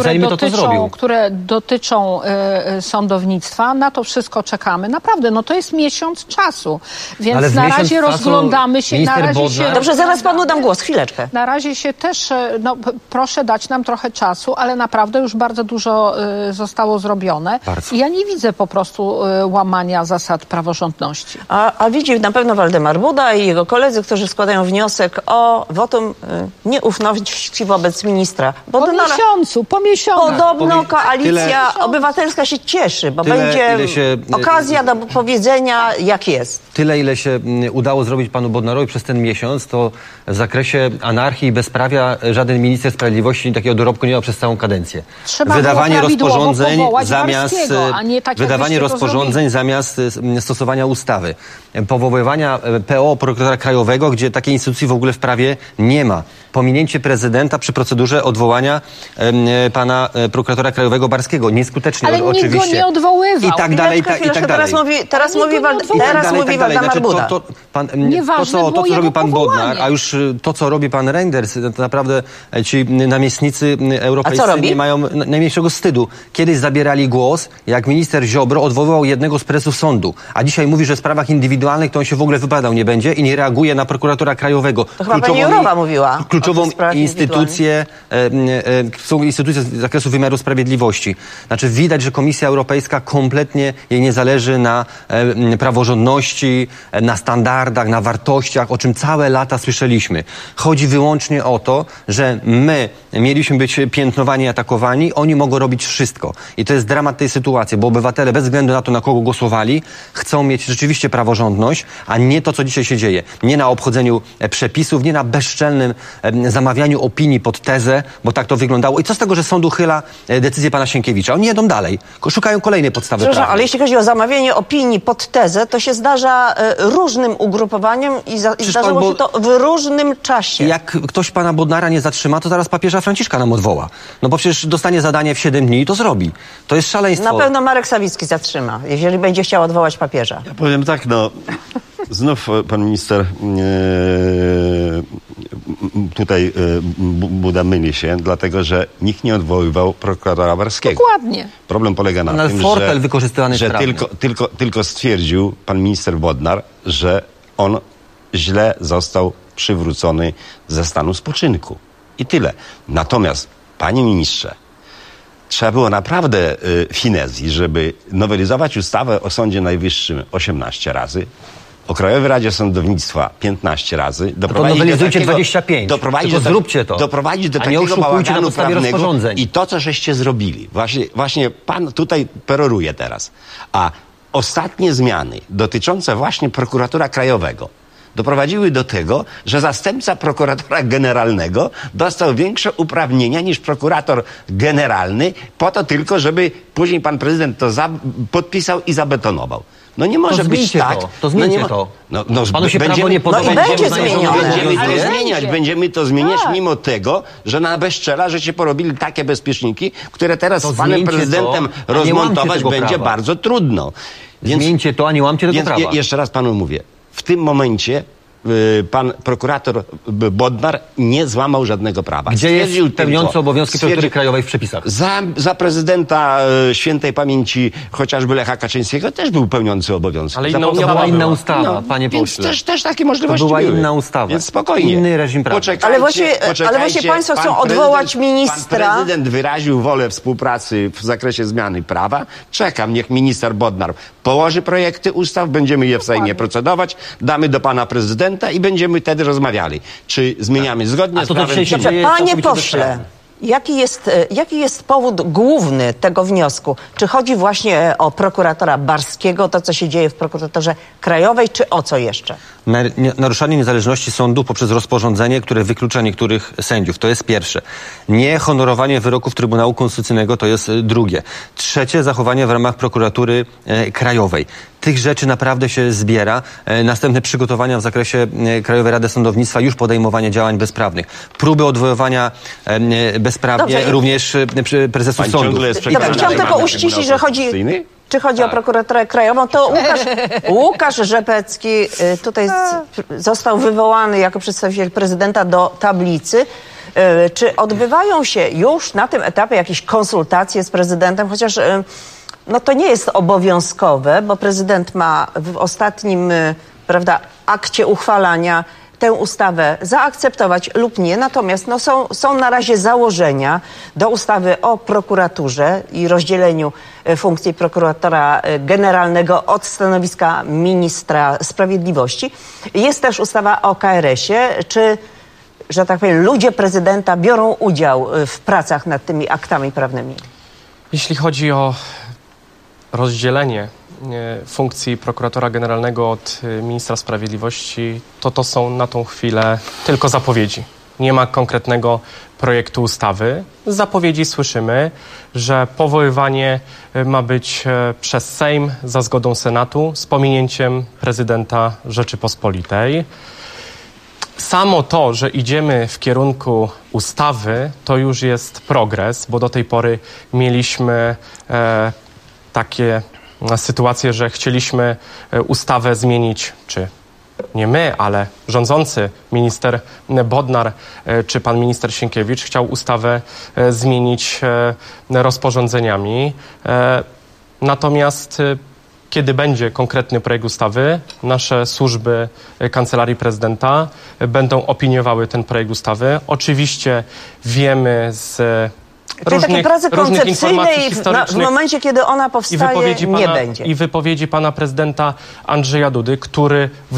dotyczą sądownictwa. Na to wszystko czekamy. Naprawdę, to jest miesiąc czasu. Więc na razie rozglądamy się. Dobrze, zaraz panu dam głos, chwileczkę. Na razie się też, proszę dać nam trochę czasu, ale naprawdę już bardzo dużo zostało zrobione. I ja nie widzę po prostu łamania zasad praworządności. A widzi na pewno Waldemar Buda i jego koledzy, którzy składają wniosek o wotum nieufności wobec ministra. Po miesiącu. Podobno koalicja obywatelska się cieszy, bo będzie okazja do powiedzenia, jak jest. Tyle, ile się udało zrobić panu Bodnarowi przez ten miesiąc, to w zakresie anarchii i bezprawia żaden minister sprawiedliwości takiego dorobku nie miał przez całą kadencję. Wydawanie rozporządzeń zamiast stosowania ustawy. Powoływania PO, prokuratora krajowego, gdzie takiej instytucji w ogóle w prawie nie ma. Pominięcie prezydenta przy procedurze odwołania pana prokuratora krajowego Barskiego. Nieskutecznie oczywiście. Ale nikt go nie odwoływał. I tak dalej, i tak dalej. Teraz mówi Waldemar Buda. To, co robił pan Bodnar, a już to, co robi pan Reinders, to naprawdę ci namiestnicy europejscy nie mają najmniejszego wstydu. Kiedyś zabierali głos, jak minister Ziobro odwoływał jednego z prezesów sądu, a dzisiaj mówi, że w sprawach indywidualnych to on się w ogóle wypadał nie będzie i nie reaguje na prokuratora krajowego. To chyba pani Jourowa mówiła. Kluczową instytucję z zakresu wymiaru sprawiedliwości. Znaczy widać, że Komisja Europejska kompletnie jej nie zależy na praworządności, na standardach, na wartościach, o czym całe lata słyszeliśmy. Chodzi wyłącznie o to, że my mieliśmy być piętnowani i atakowani, oni mogą robić wszystko. I to jest dramat tej sytuacji, bo obywatele bez względu na to, na kogo głosowali, chcą mieć rzeczywiście praworządność, a nie to, co dzisiaj się dzieje. Nie na obchodzeniu przepisów, nie na bezczelnym zamawianiu opinii pod tezę, bo tak to wyglądało. I co z tego, że sąd uchyla decyzję pana Sienkiewicza? Oni jedą dalej, szukają kolejnej podstawy prawnej. Ale jeśli chodzi o zamawianie opinii pod tezę, to się zdarza różnym ugrupowaniom i zdarzyło się to w różnym czasie. Jak ktoś pana Bodnara nie zatrzyma, to zaraz papieża Franciszka nam odwoła. No bo przecież dostanie zadanie w 7 dni i to zrobi. To jest szaleństwo. Na pewno Marek Sawicki zatrzyma, jeżeli będzie chciał odwołać papieża. Ja powiem tak, znów pan minister tutaj Buda myli się, dlatego że nikt nie odwoływał prokuratora Barskiego. Dokładnie. Problem polega na tym, że tylko stwierdził pan minister Bodnar, że on źle został przywrócony ze stanu spoczynku. I tyle. Natomiast, panie ministrze, trzeba było naprawdę finezji, żeby nowelizować ustawę o Sądzie Najwyższym 18 razy, o Krajowej Radzie Sądownictwa 15 razy. Nowelizujcie 25. Zróbcie to. Doprowadzić do takiego bałaganu prawnego. I to, co żeście zrobili. Właśnie pan tutaj peroruje teraz. A ostatnie zmiany dotyczące właśnie prokuratora krajowego doprowadziły do tego, że zastępca prokuratora generalnego dostał większe uprawnienia niż prokurator generalny, po to tylko, żeby później pan prezydent to podpisał i zabetonował. No nie może być tak. To zmieńcie to. Panu się prawo nie podoba. Będziemy to zmieniać mimo tego, że na bezczela, że się porobili takie bezpieczniki, które teraz z panem prezydentem rozmontować będzie bardzo trudno. Zmieńcie to, a nie łamcie tego prawa. Jeszcze raz panu mówię. w tym momencie pan prokurator Bodnar nie złamał żadnego prawa. Gdzie jest pełniący obowiązki prokuratury krajowej w przepisach? Za prezydenta świętej pamięci chociażby Lecha Kaczyńskiego też był pełniący obowiązki. Ale to była inna ustawa, panie więc pośle. też takie możliwości była były. inna ustawa. Więc spokojnie. Inny reżim prawny. Ale właśnie państwo chcą odwołać ministra. Pan prezydent wyraził wolę współpracy w zakresie zmiany prawa. Czekam, niech minister Bodnar położy projekty ustaw, będziemy je w Sejmie procedować, damy do pana prezydenta i będziemy wtedy rozmawiali. Czy zmieniamy zgodnie z prawem? Panie pośle, jaki jest powód główny tego wniosku? Czy chodzi właśnie o prokuratora Barskiego, to co się dzieje w prokuraturze krajowej, czy o co jeszcze? Naruszanie niezależności sądu poprzez rozporządzenie, które wyklucza niektórych sędziów. To jest pierwsze. Niehonorowanie wyroków Trybunału Konstytucyjnego to jest drugie. Trzecie, zachowanie w ramach prokuratury krajowej. Tych rzeczy naprawdę się zbiera. Następne przygotowania w zakresie Krajowej Rady Sądownictwa, już podejmowanie działań bezprawnych. Próby odwoływania bezprawnie również prezesów sądów. Chciałam tylko uściślić, że czy chodzi o prokuraturę krajową, to Łukasz Rzepecki tutaj został wywołany jako przedstawiciel prezydenta do tablicy. Czy odbywają się już na tym etapie jakieś konsultacje z prezydentem, chociaż to nie jest obowiązkowe, bo prezydent ma w ostatnim akcie uchwalania tę ustawę zaakceptować lub nie. Natomiast są na razie założenia do ustawy o prokuraturze i rozdzieleniu funkcji prokuratora generalnego od stanowiska ministra sprawiedliwości. Jest też ustawa o KRS-ie. Czy, że tak powiem, ludzie prezydenta biorą udział w pracach nad tymi aktami prawnymi? Jeśli chodzi o rozdzielenie funkcji prokuratora generalnego od ministra sprawiedliwości, to są na tą chwilę tylko zapowiedzi. Nie ma konkretnego projektu ustawy. Z zapowiedzi słyszymy, że powoływanie ma być przez Sejm za zgodą Senatu z pominięciem prezydenta Rzeczypospolitej. Samo to, że idziemy w kierunku ustawy, to już jest progres, bo do tej pory mieliśmy takie sytuację, że chcieliśmy ustawę zmienić, czy nie my, ale rządzący minister Bodnar czy pan minister Sienkiewicz chciał ustawę zmienić rozporządzeniami. Natomiast kiedy będzie konkretny projekt ustawy, nasze służby Kancelarii Prezydenta będą opiniowały ten projekt ustawy. Oczywiście wiemy z Czyli takiej pracy koncepcyjnej w momencie, kiedy ona powstaje, nie będzie. I wypowiedzi pana prezydenta Andrzeja Dudy, który w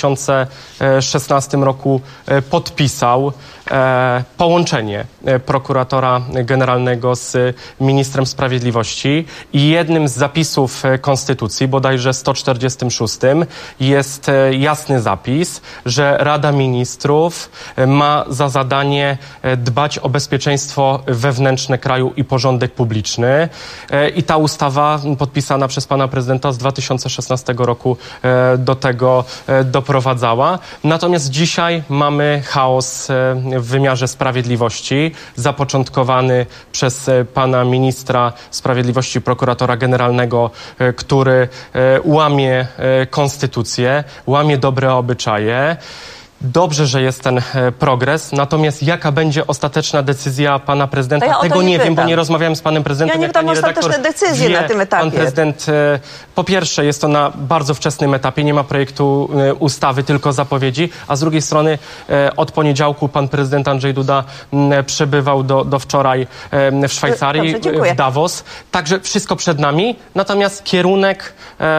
2016 roku podpisał połączenie prokuratora generalnego z ministrem sprawiedliwości i jednym z zapisów Konstytucji, bodajże 146, jest jasny zapis, że Rada Ministrów ma za zadanie dbać o bezpieczeństwo wewnętrzne kraju i porządek publiczny. I ta ustawa podpisana przez pana prezydenta z 2016 roku do tego doprowadzała. Natomiast dzisiaj mamy chaos w wymiarze sprawiedliwości, zapoczątkowany przez pana ministra sprawiedliwości, prokuratora generalnego, który łamie konstytucję, łamie dobre obyczaje. Dobrze, że jest ten progres, natomiast jaka będzie ostateczna decyzja pana prezydenta? Ja tego nie wiem, bo nie rozmawiałem z panem prezydentem. Ja nie pytam o ostateczne decyzje na tym etapie. Pan prezydent, po pierwsze, jest to na bardzo wczesnym etapie, nie ma projektu ustawy, tylko zapowiedzi, a z drugiej strony od poniedziałku pan prezydent Andrzej Duda przebywał do wczoraj w Szwajcarii, w Davos. Także wszystko przed nami, natomiast kierunek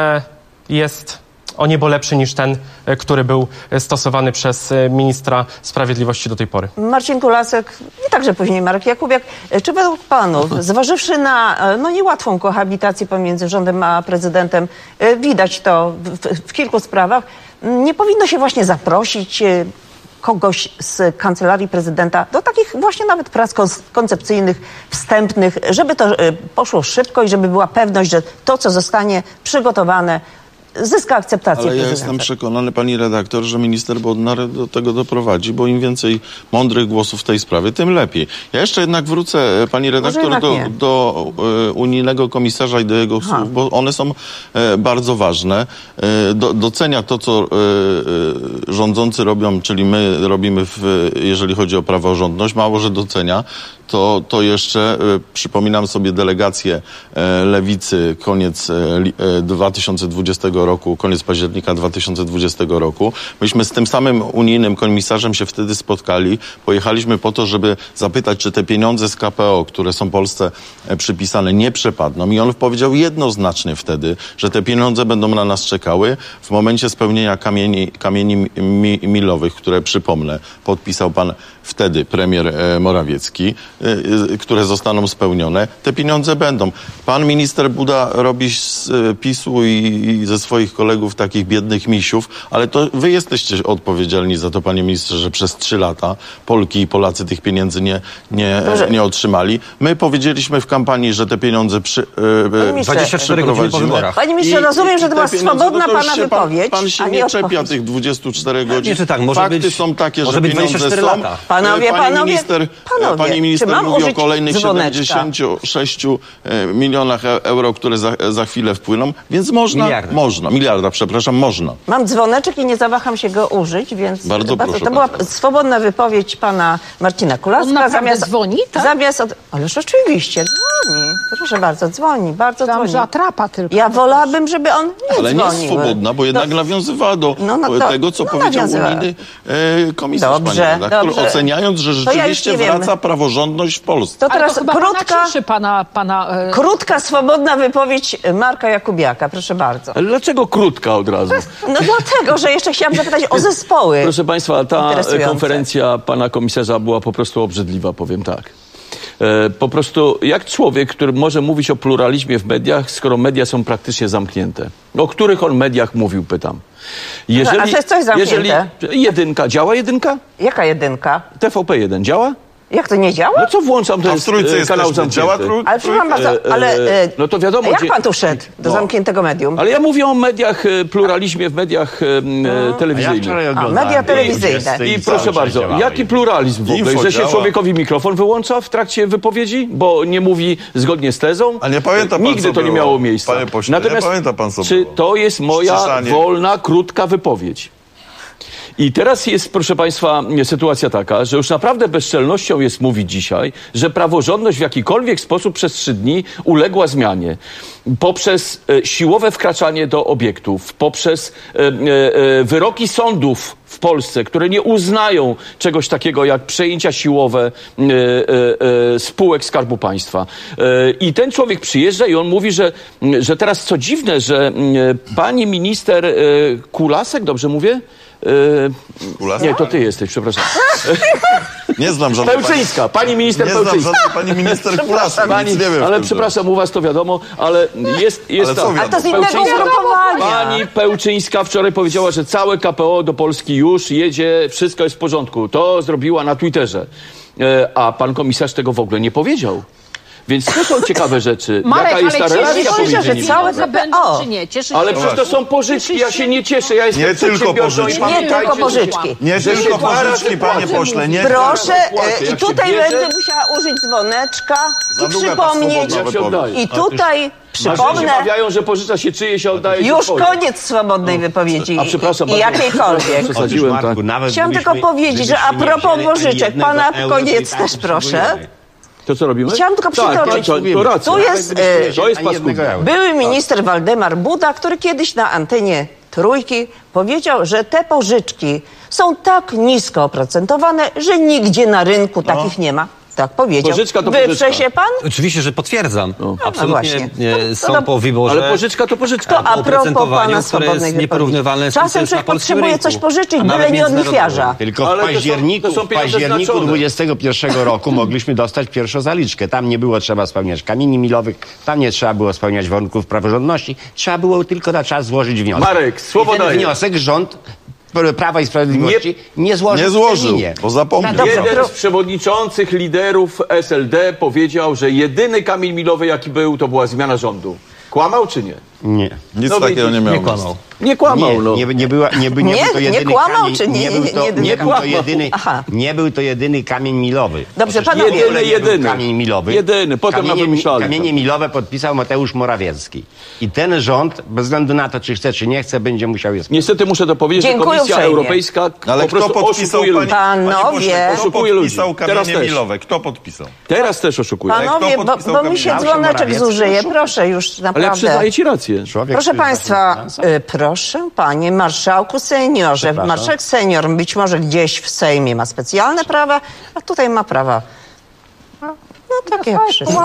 jest o niebo lepszy niż ten, który był stosowany przez ministra sprawiedliwości do tej pory. Marcin Kulasek i także później Marek Jakubiak. Czy według panów, zważywszy na niełatwą kohabitację pomiędzy rządem a prezydentem, widać to w kilku sprawach, nie powinno się właśnie zaprosić kogoś z Kancelarii Prezydenta do takich właśnie nawet prac koncepcyjnych, wstępnych, żeby to poszło szybko i żeby była pewność, że to, co zostanie przygotowane, zyska akceptację Ale ja prezydenta. jestem przekonany, pani redaktor, że minister Bodnar do tego doprowadzi, bo im więcej mądrych głosów w tej sprawie, tym lepiej. Ja jeszcze jednak wrócę, pani redaktor, do unijnego komisarza i do jego słów, bo one są bardzo ważne. Docenia to, co rządzący robią, czyli my robimy, jeżeli chodzi o praworządność. Mało, że docenia. To jeszcze przypominam sobie delegację Lewicy koniec 2020 roku, koniec października 2020 roku. Myśmy z tym samym unijnym komisarzem się wtedy spotkali. Pojechaliśmy po to, żeby zapytać, czy te pieniądze z KPO, które są Polsce przypisane, nie przepadną. I on powiedział jednoznacznie wtedy, że te pieniądze będą na nas czekały w momencie spełnienia kamieni milowych, które, przypomnę, podpisał pan wtedy premier Morawiecki, które zostaną spełnione. Te pieniądze będą. Pan minister Buda robi z PiS-u i ze swoich kolegów takich biednych misiów, ale to wy jesteście odpowiedzialni za to, panie ministrze, że przez 3 lata Polki i Polacy tych pieniędzy nie otrzymali. My powiedzieliśmy w kampanii, że te pieniądze 24 godziny po wyborach. Panie ministrze, rozumiem, że to była swobodna pana wypowiedź. Pan się nie czepia tych 24 godzin. Nie, czy tak, Fakty są takie, że pieniądze są. Lata. Pani minister mówi o kolejnych 76 milionach euro, które za chwilę wpłyną, więc miliarda, można. Mam dzwoneczek i nie zawaham się go użyć, więc bardzo proszę. To była swobodna wypowiedź pana Marcina Kulaska. On naprawdę dzwoni, tak? Ależ oczywiście, dzwoni. Proszę bardzo, dzwoni, bardzo dzwoni. że atrapa tylko. Ja wolałabym, żeby on nie dzwonił. Ale nie swobodna, bo jednak nawiązywała do tego, co powiedział unijny komisarz, pani, oceniając, że rzeczywiście wraca praworządność w Polsce. To teraz krótka, swobodna wypowiedź Marka Jakubiaka, proszę bardzo. Ale dlaczego krótka od razu? No dlatego, że jeszcze chciałam zapytać o zespoły. Proszę państwa, ta konferencja pana komisarza była po prostu obrzydliwa, powiem tak. Po prostu jak człowiek, który może mówić o pluralizmie w mediach, skoro media są praktycznie zamknięte. O których on mediach mówił, pytam. A to jest coś zamknięte? Jedynka, działa jedynka? Jaka jedynka? TVP1 działa? Jak to nie działa? No co włączam, to jest kanał zamknięty. Działa ale przepraszam bardzo, no to wiadomo, jak pan tu szedł do zamkniętego medium? Ale ja mówię o mediach, pluralizmie w mediach telewizyjnych. Media telewizyjne. I proszę bardzo, jaki pluralizm w ogóle? Że się człowiekowi mikrofon wyłącza w trakcie wypowiedzi, bo nie mówi zgodnie z tezą? A nie pamięta pan, nigdy to nie miało miejsca. Panie pośle, natomiast nie pamięta pan, co czy to jest moja wolna, krótka wypowiedź? I teraz jest, proszę państwa, sytuacja taka, że już naprawdę bezczelnością jest mówić dzisiaj, że praworządność w jakikolwiek sposób przez 3 dni uległa zmianie. Poprzez siłowe wkraczanie do obiektów, poprzez wyroki sądów w Polsce, które nie uznają czegoś takiego jak przejęcia siłowe spółek Skarbu Państwa. I ten człowiek przyjeżdża i on mówi, że teraz co dziwne, że pani minister Kulasek, dobrze mówię? Nie, to ty jesteś, przepraszam. Nie znam żadnej Pełczyńska, pani minister Pełczyńska. Nie znam żadnej pani minister Kulasek, nic nie wiem. Ale przepraszam, u was to wiadomo, ale jest tam. Ale to z innego ugrupowania. Pani Pełczyńska wczoraj powiedziała, że całe KPO do Polski już jedzie, wszystko jest w porządku. To zrobiła na Twitterze. A pan komisarz tego w ogóle nie powiedział. Więc to są ciekawe rzeczy. Marek, jaka jest ta relacja pomiędzy nimi? Czy nie? Cieszy ale przecież to są pożyczki, ja się nie cieszę, ja jestem przedsiębiorcą. Nie tylko pożyczki. Nie tylko pożyczki, panie pośle. Nie proszę, i tutaj będę musiała użyć dzwoneczka i przypomnieć. I tutaj przypomnę. Mawiają, że pożycza się czyje się oddaje. Już koniec swobodnej wypowiedzi. A przepraszam, i jakiejkolwiek. Chciałam tylko powiedzieć, że a propos pożyczek, pana koniec też proszę. To co robimy? Chciałam tylko przytoczyć. Tu jest były minister Waldemar Buda, który kiedyś na antenie Trójki powiedział, że te pożyczki są tak nisko oprocentowane, że nigdzie na rynku takich nie ma. Tak powiedział. Pożyczka to Wyprze się pan? Oczywiście, że potwierdzam. Absolutnie no są po wyborze. Ale pożyczka to pożyczka. To a propos pana swobodnej wypowiedzi. Czasem człowiek potrzebuje coś pożyczyć, byle nie od lichwiarza. Tylko w październiku 2021 roku mogliśmy dostać pierwszą zaliczkę. Tam nie było trzeba spełniać kamieni milowych, tam nie trzeba było spełniać warunków praworządności. Trzeba było tylko na czas złożyć wniosek. Marek, słowo daję. Wniosek rząd Prawa i Sprawiedliwości nie złożył, bo zapomniał. Jeden z przewodniczących liderów SLD powiedział, że jedyny kamień milowy, jaki był, to była zmiana rządu. Kłamał czy nie? Nie. Nic takiego nie miało. Nie kłamał. Nie kłamał, no. Nie był to jedyny kłamał, kamień, czy nie był to jedyny kamień milowy. Dobrze, panowie. Jedyny. Kamień milowy. Jedyny, potem na wymyślali. Kamienie milowe podpisał Mateusz Morawiecki. I ten rząd, bez względu na to, czy chce, czy nie chce, będzie musiał je... Niestety muszę to powiedzieć, że Komisja Europejska ale po prostu kto podpisał, oszukuje ludzi. Panowie, kto podpisał Teraz kamienie też. milowe? Kto podpisał? Teraz też oszukuje. panowie, bo mi się dzwoneczek zużyje. Proszę już, Ale ja naprawdę. przyznaję ci rację. Proszę państwa, proszę panie marszałku seniorze, marszałek senior być może gdzieś w Sejmie ma specjalne prawa, a tutaj ma prawa tak jak wszyscy.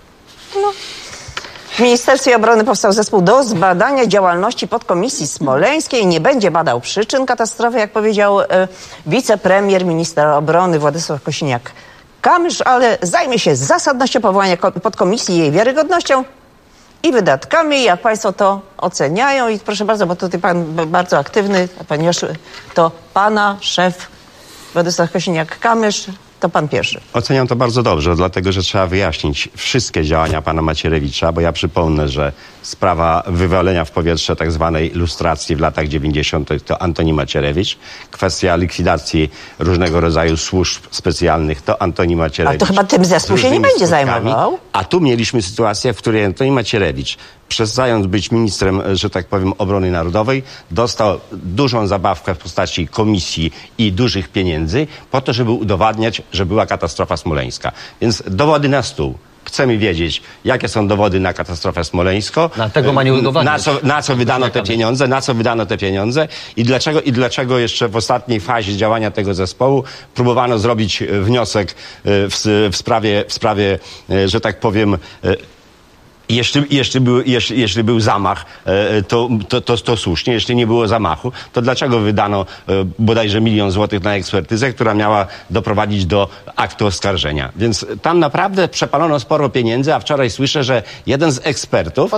W Ministerstwie Obrony powstał zespół do zbadania działalności podkomisji smoleńskiej. Nie będzie badał przyczyn katastrofy, jak powiedział wicepremier, minister obrony Władysław Kosiniak-Kamysz, ale zajmie się zasadnością powołania podkomisji, jej wiarygodnością i wydatkami, jak państwo to oceniają. I proszę bardzo, bo tutaj pan bardzo aktywny, ponieważ to pana szef Władysław Kosiniak-Kamysz, to pan pierwszy. Oceniam to bardzo dobrze, dlatego że trzeba wyjaśnić wszystkie działania pana Macierewicza, bo ja przypomnę, że sprawa wywalenia w powietrze tak zwanej lustracji w latach 90. to Antoni Macierewicz. Kwestia likwidacji różnego rodzaju służb specjalnych to Antoni Macierewicz. A to chyba tym zespół się nie będzie zajmował. A tu mieliśmy sytuację, w której Antoni Macierewicz, przestając być ministrem, że tak powiem, obrony narodowej, dostał dużą zabawkę w postaci komisji i dużych pieniędzy po to, żeby udowadniać, że była katastrofa smoleńska. Więc dowody na stół. Chcemy wiedzieć, jakie są dowody na katastrofę smoleńską. Na tego ma nie udowadniać. Na co wydano te pieniądze i dlaczego jeszcze w ostatniej fazie działania tego zespołu próbowano zrobić wniosek w sprawie, że tak powiem, jeśli był zamach, to słusznie. Jeśli nie było zamachu, to dlaczego wydano bodajże 1 000 000 złotych na ekspertyzę, która miała doprowadzić do aktu oskarżenia. Więc tam naprawdę przepalono sporo pieniędzy, a wczoraj słyszę, że jeden z ekspertów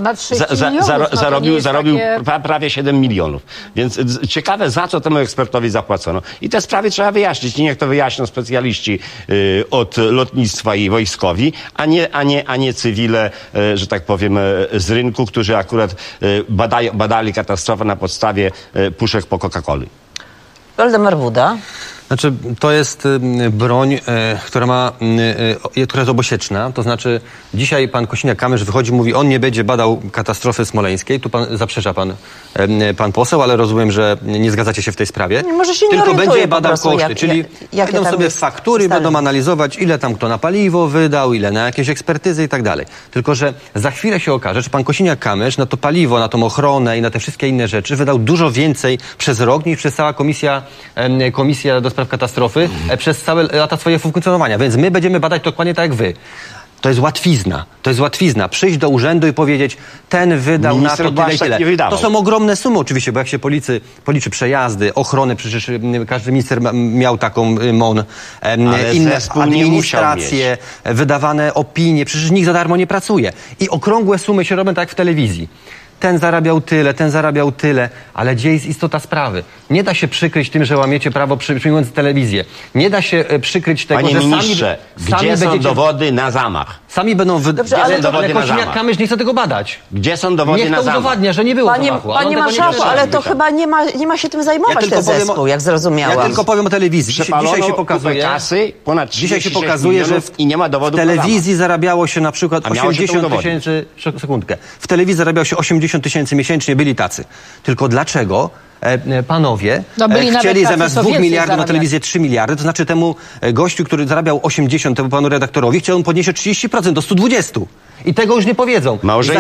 zarobił prawie 7 milionów. Więc ciekawe, za co temu ekspertowi zapłacono. I te sprawy trzeba wyjaśnić. I niech to wyjaśnią specjaliści od lotnictwa i wojskowi, a nie cywile, że tak powiem, z rynku, którzy akurat badali katastrofę na podstawie puszek po Coca-Coli. Waldemar Buda. Znaczy, to jest broń, która jest obosieczna. To znaczy, dzisiaj pan Kosiniak-Kamysz wychodzi, mówi, on nie będzie badał katastrofy smoleńskiej. Tu zaprzecza pan poseł, ale rozumiem, że nie zgadzacie się w tej sprawie. Może się nie tylko będzie badał prostu, koszty, czyli będą sobie faktury, będą analizować, ile tam kto na paliwo wydał, ile na jakieś ekspertyzy i tak dalej. Tylko że za chwilę się okaże, że pan Kosiniak-Kamysz na to paliwo, na tą ochronę i na te wszystkie inne rzeczy wydał dużo więcej przez rok niż przez cała komisja do spraw katastrofy przez całe lata swojego funkcjonowania. Więc my będziemy badać dokładnie tak jak wy. To jest łatwizna. Przyjść do urzędu i powiedzieć, ten wydał minister na to tyle i tyle. To są ogromne sumy oczywiście, bo jak się policzy przejazdy, ochronę, przecież każdy minister miał taką MON, inne administracje, wydawane opinie, przecież nikt za darmo nie pracuje. I okrągłe sumy się robią tak jak w telewizji. Ten zarabiał tyle, ale gdzie jest istota sprawy? Nie da się przykryć tym, że łamiecie prawo przyjmując telewizję. Nie da się przykryć tego, Panie że ministrze, gdzie są dowody na zamach? Sami będą ale Kosiniak-Kamysz nie chce tego badać. Gdzie są dowody na zamach? Niech to udowadnia, że nie było zamachu. Panie marszałku, ale to chyba nie ma się tym zajmować ten zespół, jak zrozumiałam. Ja tylko powiem o telewizji. Dzisiaj się pokazuje, kasy, ponad 36 że i nie ma dowodu w telewizji zarabiało się na przykład 80 tysięcy, sekundkę, w telewizji zarabiało się 80 tysięcy miesięcznie, byli tacy. Tylko dlaczego panowie chcieli zamiast 2 miliardów na telewizję 3 miliardy, to znaczy temu gościu, który zarabiał 80, temu panu redaktorowi, chciał on podnieść o 30% do 120. I tego już nie powiedzą.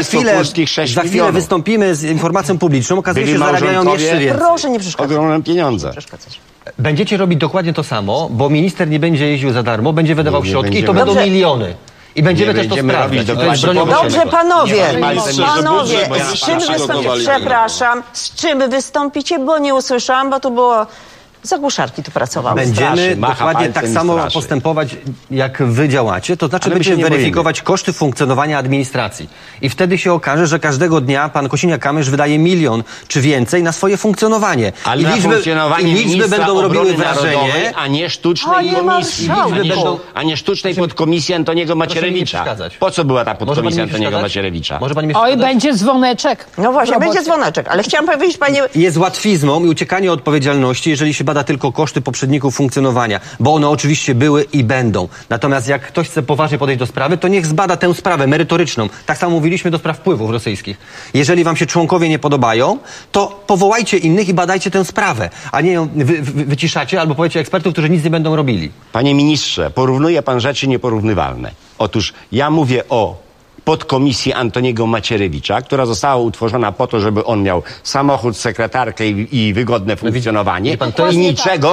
Za chwilę wystąpimy z informacją publiczną, okazuje się, że zarabiają jeszcze więcej. Proszę nie przeszkadzać. Ogromne pieniądze. Będziecie robić dokładnie to samo, bo minister nie będzie jeździł za darmo, będzie wydawał środki i to będą miliony. I będziemy też to sprawdzać. Dobrze, panowie, z czym wystąpicie? Przepraszam, z czym wystąpicie, bo nie usłyszałam, bo tu było Zagłuszarki tu pracowały. Będziemy dokładnie tak samo postępować, jak wy działacie. To znaczy będziemy weryfikować koszty funkcjonowania administracji. I wtedy się okaże, że każdego dnia pan Kosiniak-Kamysz wydaje 1 milion czy więcej na swoje funkcjonowanie. Ale I liczby będą robiły wrażenie, a nie sztucznej komisji. A nie sztucznej podkomisji Antoniego Macierewicza. Po co była ta podkomisja Antoniego Macierewicza? Oj, będzie dzwoneczek. No właśnie, będzie dzwoneczek, ale chciałam powiedzieć, panie... Jest łatwizmą i uciekanie od odpowiedzialności, jeżeli się bada tylko koszty poprzedników funkcjonowania, bo one oczywiście były i będą. Natomiast jak ktoś chce poważnie podejść do sprawy, to niech zbada tę sprawę merytoryczną. Tak samo mówiliśmy do spraw wpływów rosyjskich. Jeżeli wam się członkowie nie podobają, to powołajcie innych i badajcie tę sprawę, a nie ją wyciszacie albo powiecie ekspertów, którzy nic nie będą robili. Panie ministrze, porównuje pan rzeczy nieporównywalne. Otóż ja mówię o podkomisji Antoniego Macierewicza, która została utworzona po to, żeby on miał samochód, sekretarkę i wygodne funkcjonowanie i niczego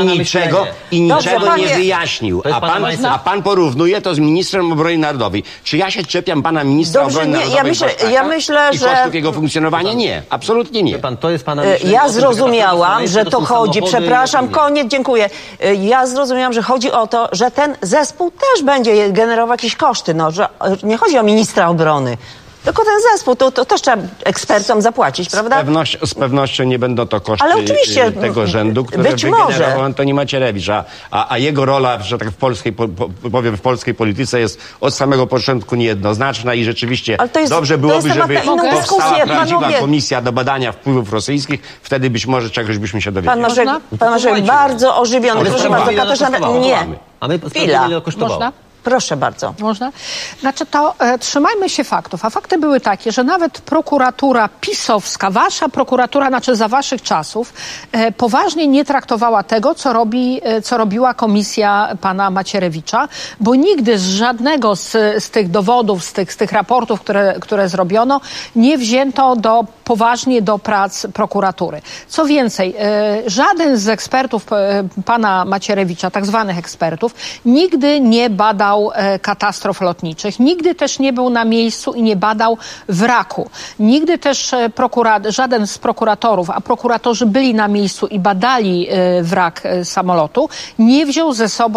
nie wyjaśnił. A pan porównuje to z ministrem obrony narodowej. Czy ja się czepiam pana ministra obrony narodowej? Ja myślę, że... I kosztów jego funkcjonowania? Nie. Absolutnie nie. Ja zrozumiałam, że to chodzi... Przepraszam, koniec, dziękuję. Ja zrozumiałam, że chodzi o to, że ten zespół też będzie generował jakieś koszty. No, że nie chodzi o ministra obrony. Tylko ten zespół, to też trzeba ekspertom zapłacić, prawda? Z pewnością nie będą to koszty tego rzędu, które wygenerował Antoni Macierewicz. A jego rola, że tak w polskiej polityce jest od samego początku niejednoznaczna i rzeczywiście dobrze byłoby, żeby powstała prawdziwa komisja do badania wpływów rosyjskich. Wtedy być może czegoś byśmy się dowiedzieli. Pan Marszałek bardzo ożywiony. Proszę bardzo, Katarzyna... Nie. Chwila. Można? Proszę bardzo. Można? Znaczy to trzymajmy się faktów. A fakty były takie, że nawet prokuratura pisowska, wasza prokuratura, znaczy za waszych czasów, poważnie nie traktowała tego, co robiła komisja pana Macierewicza, bo nigdy z żadnego z tych dowodów, z tych raportów, które zrobiono, nie wzięto poważnie do prac prokuratury. Co więcej, żaden z ekspertów pana Macierewicza, tak zwanych ekspertów, nigdy nie badał katastrof lotniczych. Nigdy też nie był na miejscu i nie badał wraku. Nigdy też żaden z prokuratorów, a prokuratorzy byli na miejscu i badali wrak samolotu, nie wziął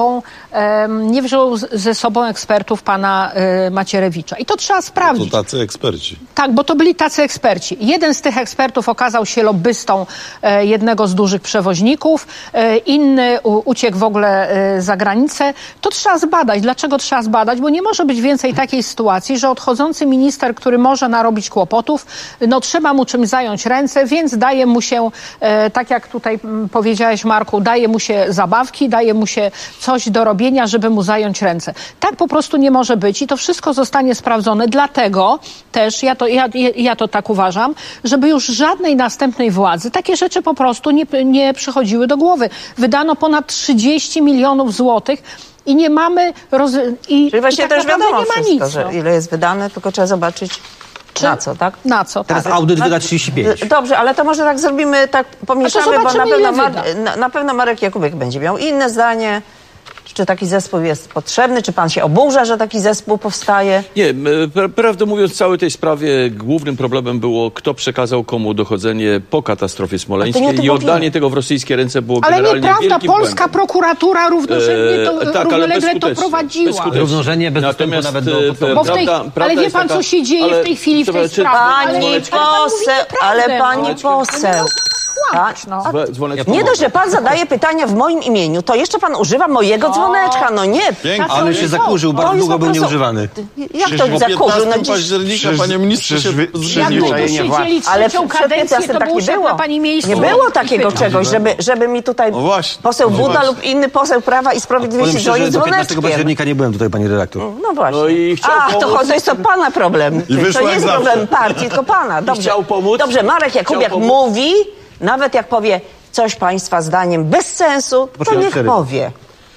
ze sobą ekspertów pana Macierewicza. I to trzeba sprawdzić. To tacy eksperci. Tak, bo to byli tacy eksperci. Jeden z tych ekspertów okazał się lobbystą jednego z dużych przewoźników, inny uciekł w ogóle za granicę. To trzeba zbadać. Dlaczego trzeba zbadać? Bo nie może być więcej takiej sytuacji, że odchodzący minister, który może narobić kłopotów, no trzeba mu czymś zająć ręce, więc daje mu się, tak jak tutaj powiedziałeś, Marku, daje mu się zabawki, daje mu się coś do robienia, żeby mu zająć ręce. Tak po prostu nie może być i to wszystko zostanie sprawdzone. Dlatego też, ja to tak uważam, żeby już żadnej następnej władzy takie rzeczy po prostu nie przychodziły do głowy. Wydano ponad 30 milionów złotych i nie mamy... Czyli właśnie tak też wiadomo nie ma wszystko, nic, że ile jest wydane, tylko trzeba zobaczyć na co, tak? Na co, teraz audyt wyda 35. Dobrze, ale to może tak zrobimy, tak pomieszamy, bo na pewno Marek Jakubiak będzie miał inne zdanie. Czy taki zespół jest potrzebny? Czy pan się oburza, że taki zespół powstaje? Nie, prawdę mówiąc, w całej tej sprawie głównym problemem było, kto przekazał komu dochodzenie po katastrofie smoleńskiej i oddanie tego w rosyjskie ręce było generalnie wielkim błędem. Ale nieprawda, polska prokuratura równolegle to prowadziła. Równorzędnie bez dostępu nawet do... Ale wie pan, co się dzieje w tej chwili w tej sprawie? Pani poseł. Nie dość, że pan zadaje pytania w moim imieniu, to jeszcze pan używa mojego dzwoneczka, no nie. Ale się zakurzył, bardzo długo był nieużywany. Jak to zakurzył? No października, panie ministrze, się ale przed 15 tak nie było. Nie było takiego czegoś, żeby mi tutaj poseł Buda lub inny poseł Prawa i Sprawiedliwości dzwonił dzwoneczkiem. 15 października nie byłem tutaj, pani redaktor. No właśnie. To jest to pana problem. To nie jest problem partii, tylko pana. Dobrze, Marek Jakubiak mówi, nawet jak powie coś państwa zdaniem bez sensu, to niech powie.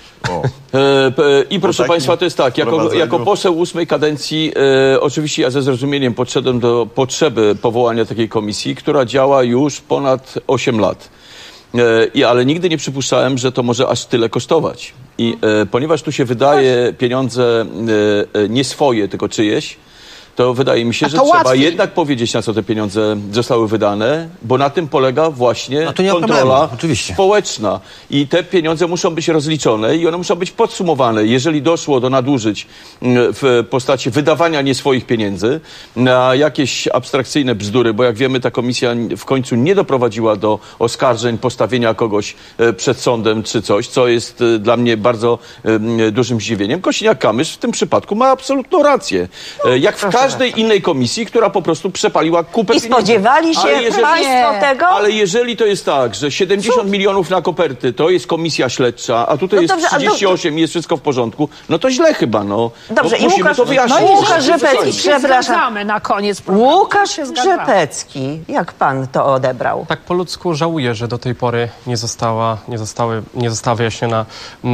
I proszę państwa, to jest tak, jako poseł 8 kadencji oczywiście ja ze zrozumieniem podszedłem do potrzeby powołania takiej komisji, która działa już ponad 8 lat. Ale nigdy nie przypuszczałem, że to może aż tyle kosztować. I ponieważ tu się wydaje pieniądze nie swoje, tylko czyjeś, to wydaje mi się, że trzeba jednak powiedzieć, na co te pieniądze zostały wydane, bo na tym polega właśnie kontrola społeczna. I te pieniądze muszą być rozliczone i one muszą być podsumowane. Jeżeli doszło do nadużyć w postaci wydawania nie swoich pieniędzy na jakieś abstrakcyjne bzdury, bo jak wiemy, ta komisja w końcu nie doprowadziła do oskarżeń, postawienia kogoś przed sądem czy coś, co jest dla mnie bardzo dużym zdziwieniem. Kosiniak-Kamysz w tym przypadku ma absolutną rację. Jak w każdej innej komisji, która po prostu przepaliła kupę pieniędzy. Spodziewali się państwo tego? Ale jeżeli to jest tak, że 70 milionów na koperty to jest komisja śledcza, a tutaj jest 38 i jest wszystko w porządku, no to źle chyba, no. Dobrze, i musimy to wyjaśnić. Łukasz Rzepecki, przepraszam. Na koniec Łukasz Rzepecki, jak pan to odebrał? Tak po ludzku żałuję, że do tej pory nie została wyjaśniona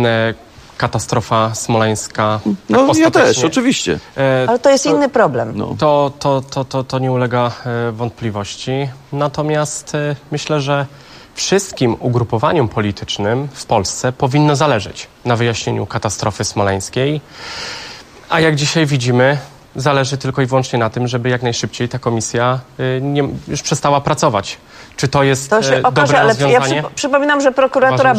katastrofa smoleńska. No ja też, oczywiście. Ale to jest inny problem. No. To nie ulega wątpliwości. Natomiast myślę, że wszystkim ugrupowaniom politycznym w Polsce powinno zależeć na wyjaśnieniu katastrofy smoleńskiej. A jak dzisiaj widzimy, zależy tylko i wyłącznie na tym, żeby jak najszybciej ta komisja już przestała pracować. Czy to jest dobre rozwiązanie? Ja przypominam, że prokuratura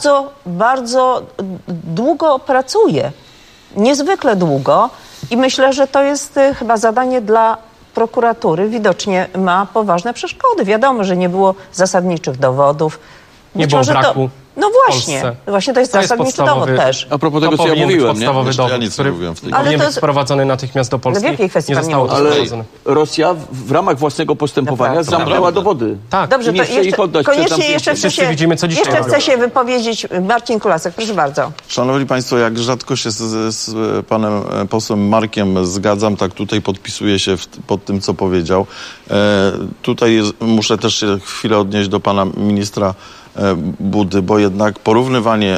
bardzo długo pracuje. Niezwykle długo. I myślę, że to jest chyba zadanie dla prokuratury. Widocznie ma poważne przeszkody. Wiadomo, że nie było zasadniczych dowodów. Nie było braku. No właśnie to jest zasadniczy dowód też. A propos tego, co ja mówiłem, nie? Dowód, który powinien być sprowadzony natychmiast do Polski. W jakiej kwestii nie zostało to sprowadzone. Rosja w ramach własnego postępowania zamknęła dowody. Tak. Dobrze, to jeszcze wszyscy widzimy, co dzisiaj chce się wypowiedzieć Marcin Kulasek. Proszę bardzo. Szanowni Państwo, jak rzadko się z panem posłem Markiem zgadzam, tak tutaj podpisuję się pod tym, co powiedział. Tutaj muszę też się chwilę odnieść do pana ministra Budy, bo jednak porównywanie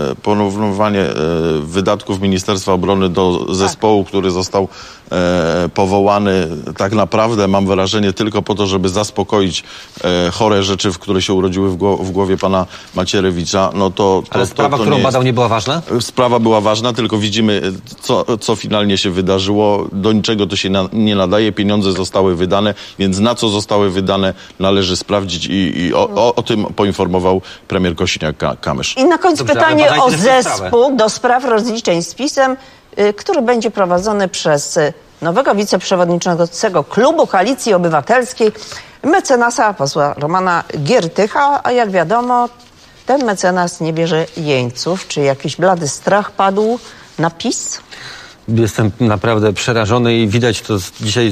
wydatków Ministerstwa Obrony do zespołu, który został powołany tak naprawdę, mam wrażenie, tylko po to, żeby zaspokoić chore rzeczy, które się urodziły w głowie pana Macierewicza, no to... Ale sprawa, którą badał, nie była ważna? Sprawa była ważna, tylko widzimy, co finalnie się wydarzyło. Do niczego to się nie nadaje. Pieniądze zostały wydane, więc na co zostały wydane, należy sprawdzić i o tym poinformował premier Kosiniak-Kamysz. I na końcu pytanie o zespół do spraw rozliczeń z PiS-em, który będzie prowadzony przez nowego wiceprzewodniczącego klubu Koalicji Obywatelskiej, mecenasa posła Romana Giertycha, a jak wiadomo, ten mecenas nie bierze jeńców. Czy jakiś blady strach padł na PiS? Jestem naprawdę przerażony i widać to dzisiaj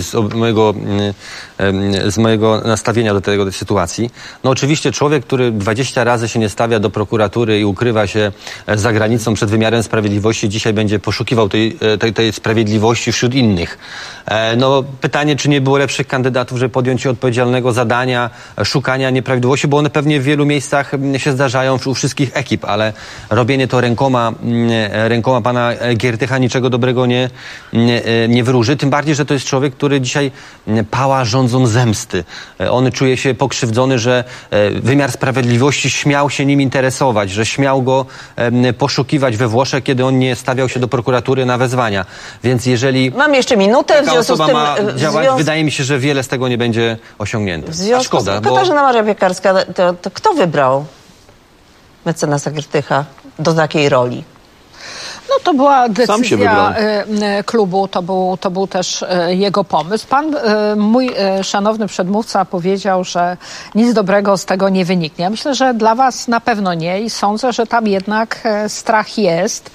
z mojego nastawienia do tej sytuacji. No oczywiście człowiek, który 20 razy się nie stawia do prokuratury i ukrywa się za granicą przed wymiarem sprawiedliwości, dzisiaj będzie poszukiwał tej sprawiedliwości wśród innych. No pytanie, czy nie było lepszych kandydatów, żeby podjąć się odpowiedzialnego zadania, szukania nieprawidłowości, bo one pewnie w wielu miejscach się zdarzają u wszystkich ekip, ale robienie to rękoma pana Giertycha niczego dobrego nie wróży. Tym bardziej, że to jest człowiek, który dzisiaj pała rządzą zemsty. On czuje się pokrzywdzony, że wymiar sprawiedliwości śmiał się nim interesować, że śmiał go poszukiwać we Włoszech, kiedy on nie stawiał się do prokuratury na wezwania. Więc jeżeli... Mam jeszcze minutę, w związku z tym... Wydaje mi się, że wiele z tego nie będzie osiągnięte. A szkoda, Katarzyna Maria Piekarska, to kto wybrał mecenasa Giertycha do takiej roli? No to była decyzja klubu, to był też jego pomysł. Pan, mój szanowny przedmówca, powiedział, że nic dobrego z tego nie wyniknie. Ja myślę, że dla was na pewno nie i sądzę, że tam jednak strach jest.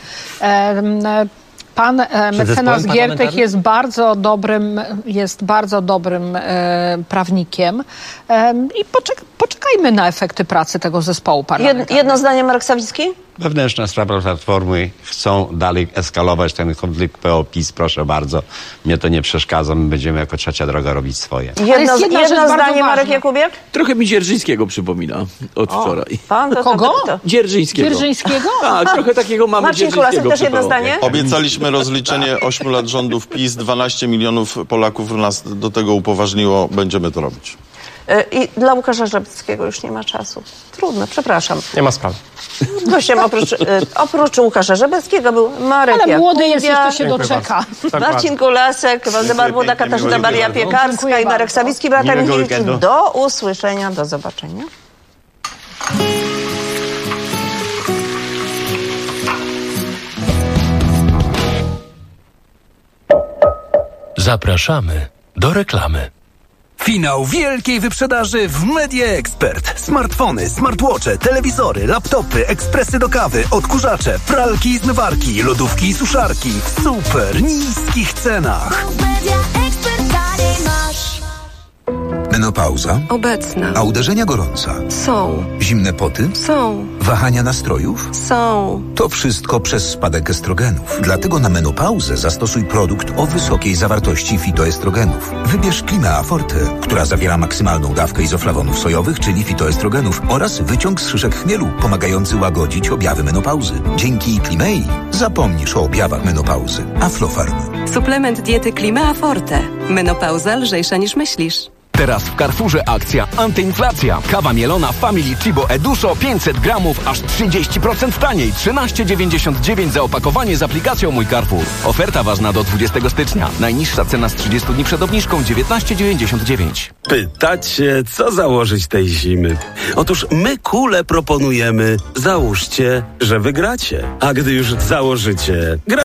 Pan mecenas Giertych jest bardzo dobrym prawnikiem i poczekajmy na efekty pracy tego zespołu parlamentarnego. Jedno zdanie, Marek Sawicki? Wewnętrzna sprawa Platformy. Chcą dalej eskalować ten konflikt PO-PiS, proszę bardzo. Mnie to nie przeszkadza. My będziemy jako trzecia droga robić swoje. Jedno zdanie, Marek Jakubiak? Trochę mi Dzierżyńskiego przypomina od wczoraj. Kogo? Dzierżyńskiego. Dzierżyńskiego? Tak, trochę takiego mamy Marcin Kulasek, też jedno zdanie? Obiecaliśmy rozliczenie 8 lat rządów PiS. 12 milionów Polaków nas do tego upoważniło. Będziemy to robić. I dla Łukasza Rzepeckiego już nie ma czasu. Trudno, przepraszam. Nie ma sprawy. Gościem oprócz Łukasza Żebeckiego był Marek Ale młody Jakubiak, jest, jeszcze się doczeka. Marcin Kulasek, Waldemar Buda, Katarzyna Maria Piekarska i Marek Sawicki. Beata Michalewicz. Do usłyszenia, do zobaczenia. Zapraszamy do reklamy. Finał wielkiej wyprzedaży w Media Expert. Smartfony, smartwatche, telewizory, laptopy, ekspresy do kawy, odkurzacze, pralki i zmywarki, lodówki i suszarki w super niskich cenach. Menopauza? Obecna. A uderzenia gorąca? Są. Zimne poty? Są. Wahania nastrojów? Są. To wszystko przez spadek estrogenów. Dlatego na menopauzę zastosuj produkt o wysokiej zawartości fitoestrogenów. Wybierz Climea Forte, która zawiera maksymalną dawkę izoflawonów sojowych, czyli fitoestrogenów, oraz wyciąg z szyszek chmielu, pomagający łagodzić objawy menopauzy. Dzięki Climei zapomnisz o objawach menopauzy. Aflofarm. Suplement diety Climea Forte. Menopauza lżejsza niż myślisz. Teraz w Carrefourze akcja antyinflacja. Kawa mielona Family Chibo Eduszo 500 gramów aż 30% taniej. 13,99 za opakowanie z aplikacją Mój Carrefour. Oferta ważna do 20 stycznia. Najniższa cena z 30 dni przed obniżką 19,99. Pytacie, co założyć tej zimy? Otóż my kule proponujemy. Załóżcie, że wygracie. A gdy już założycie,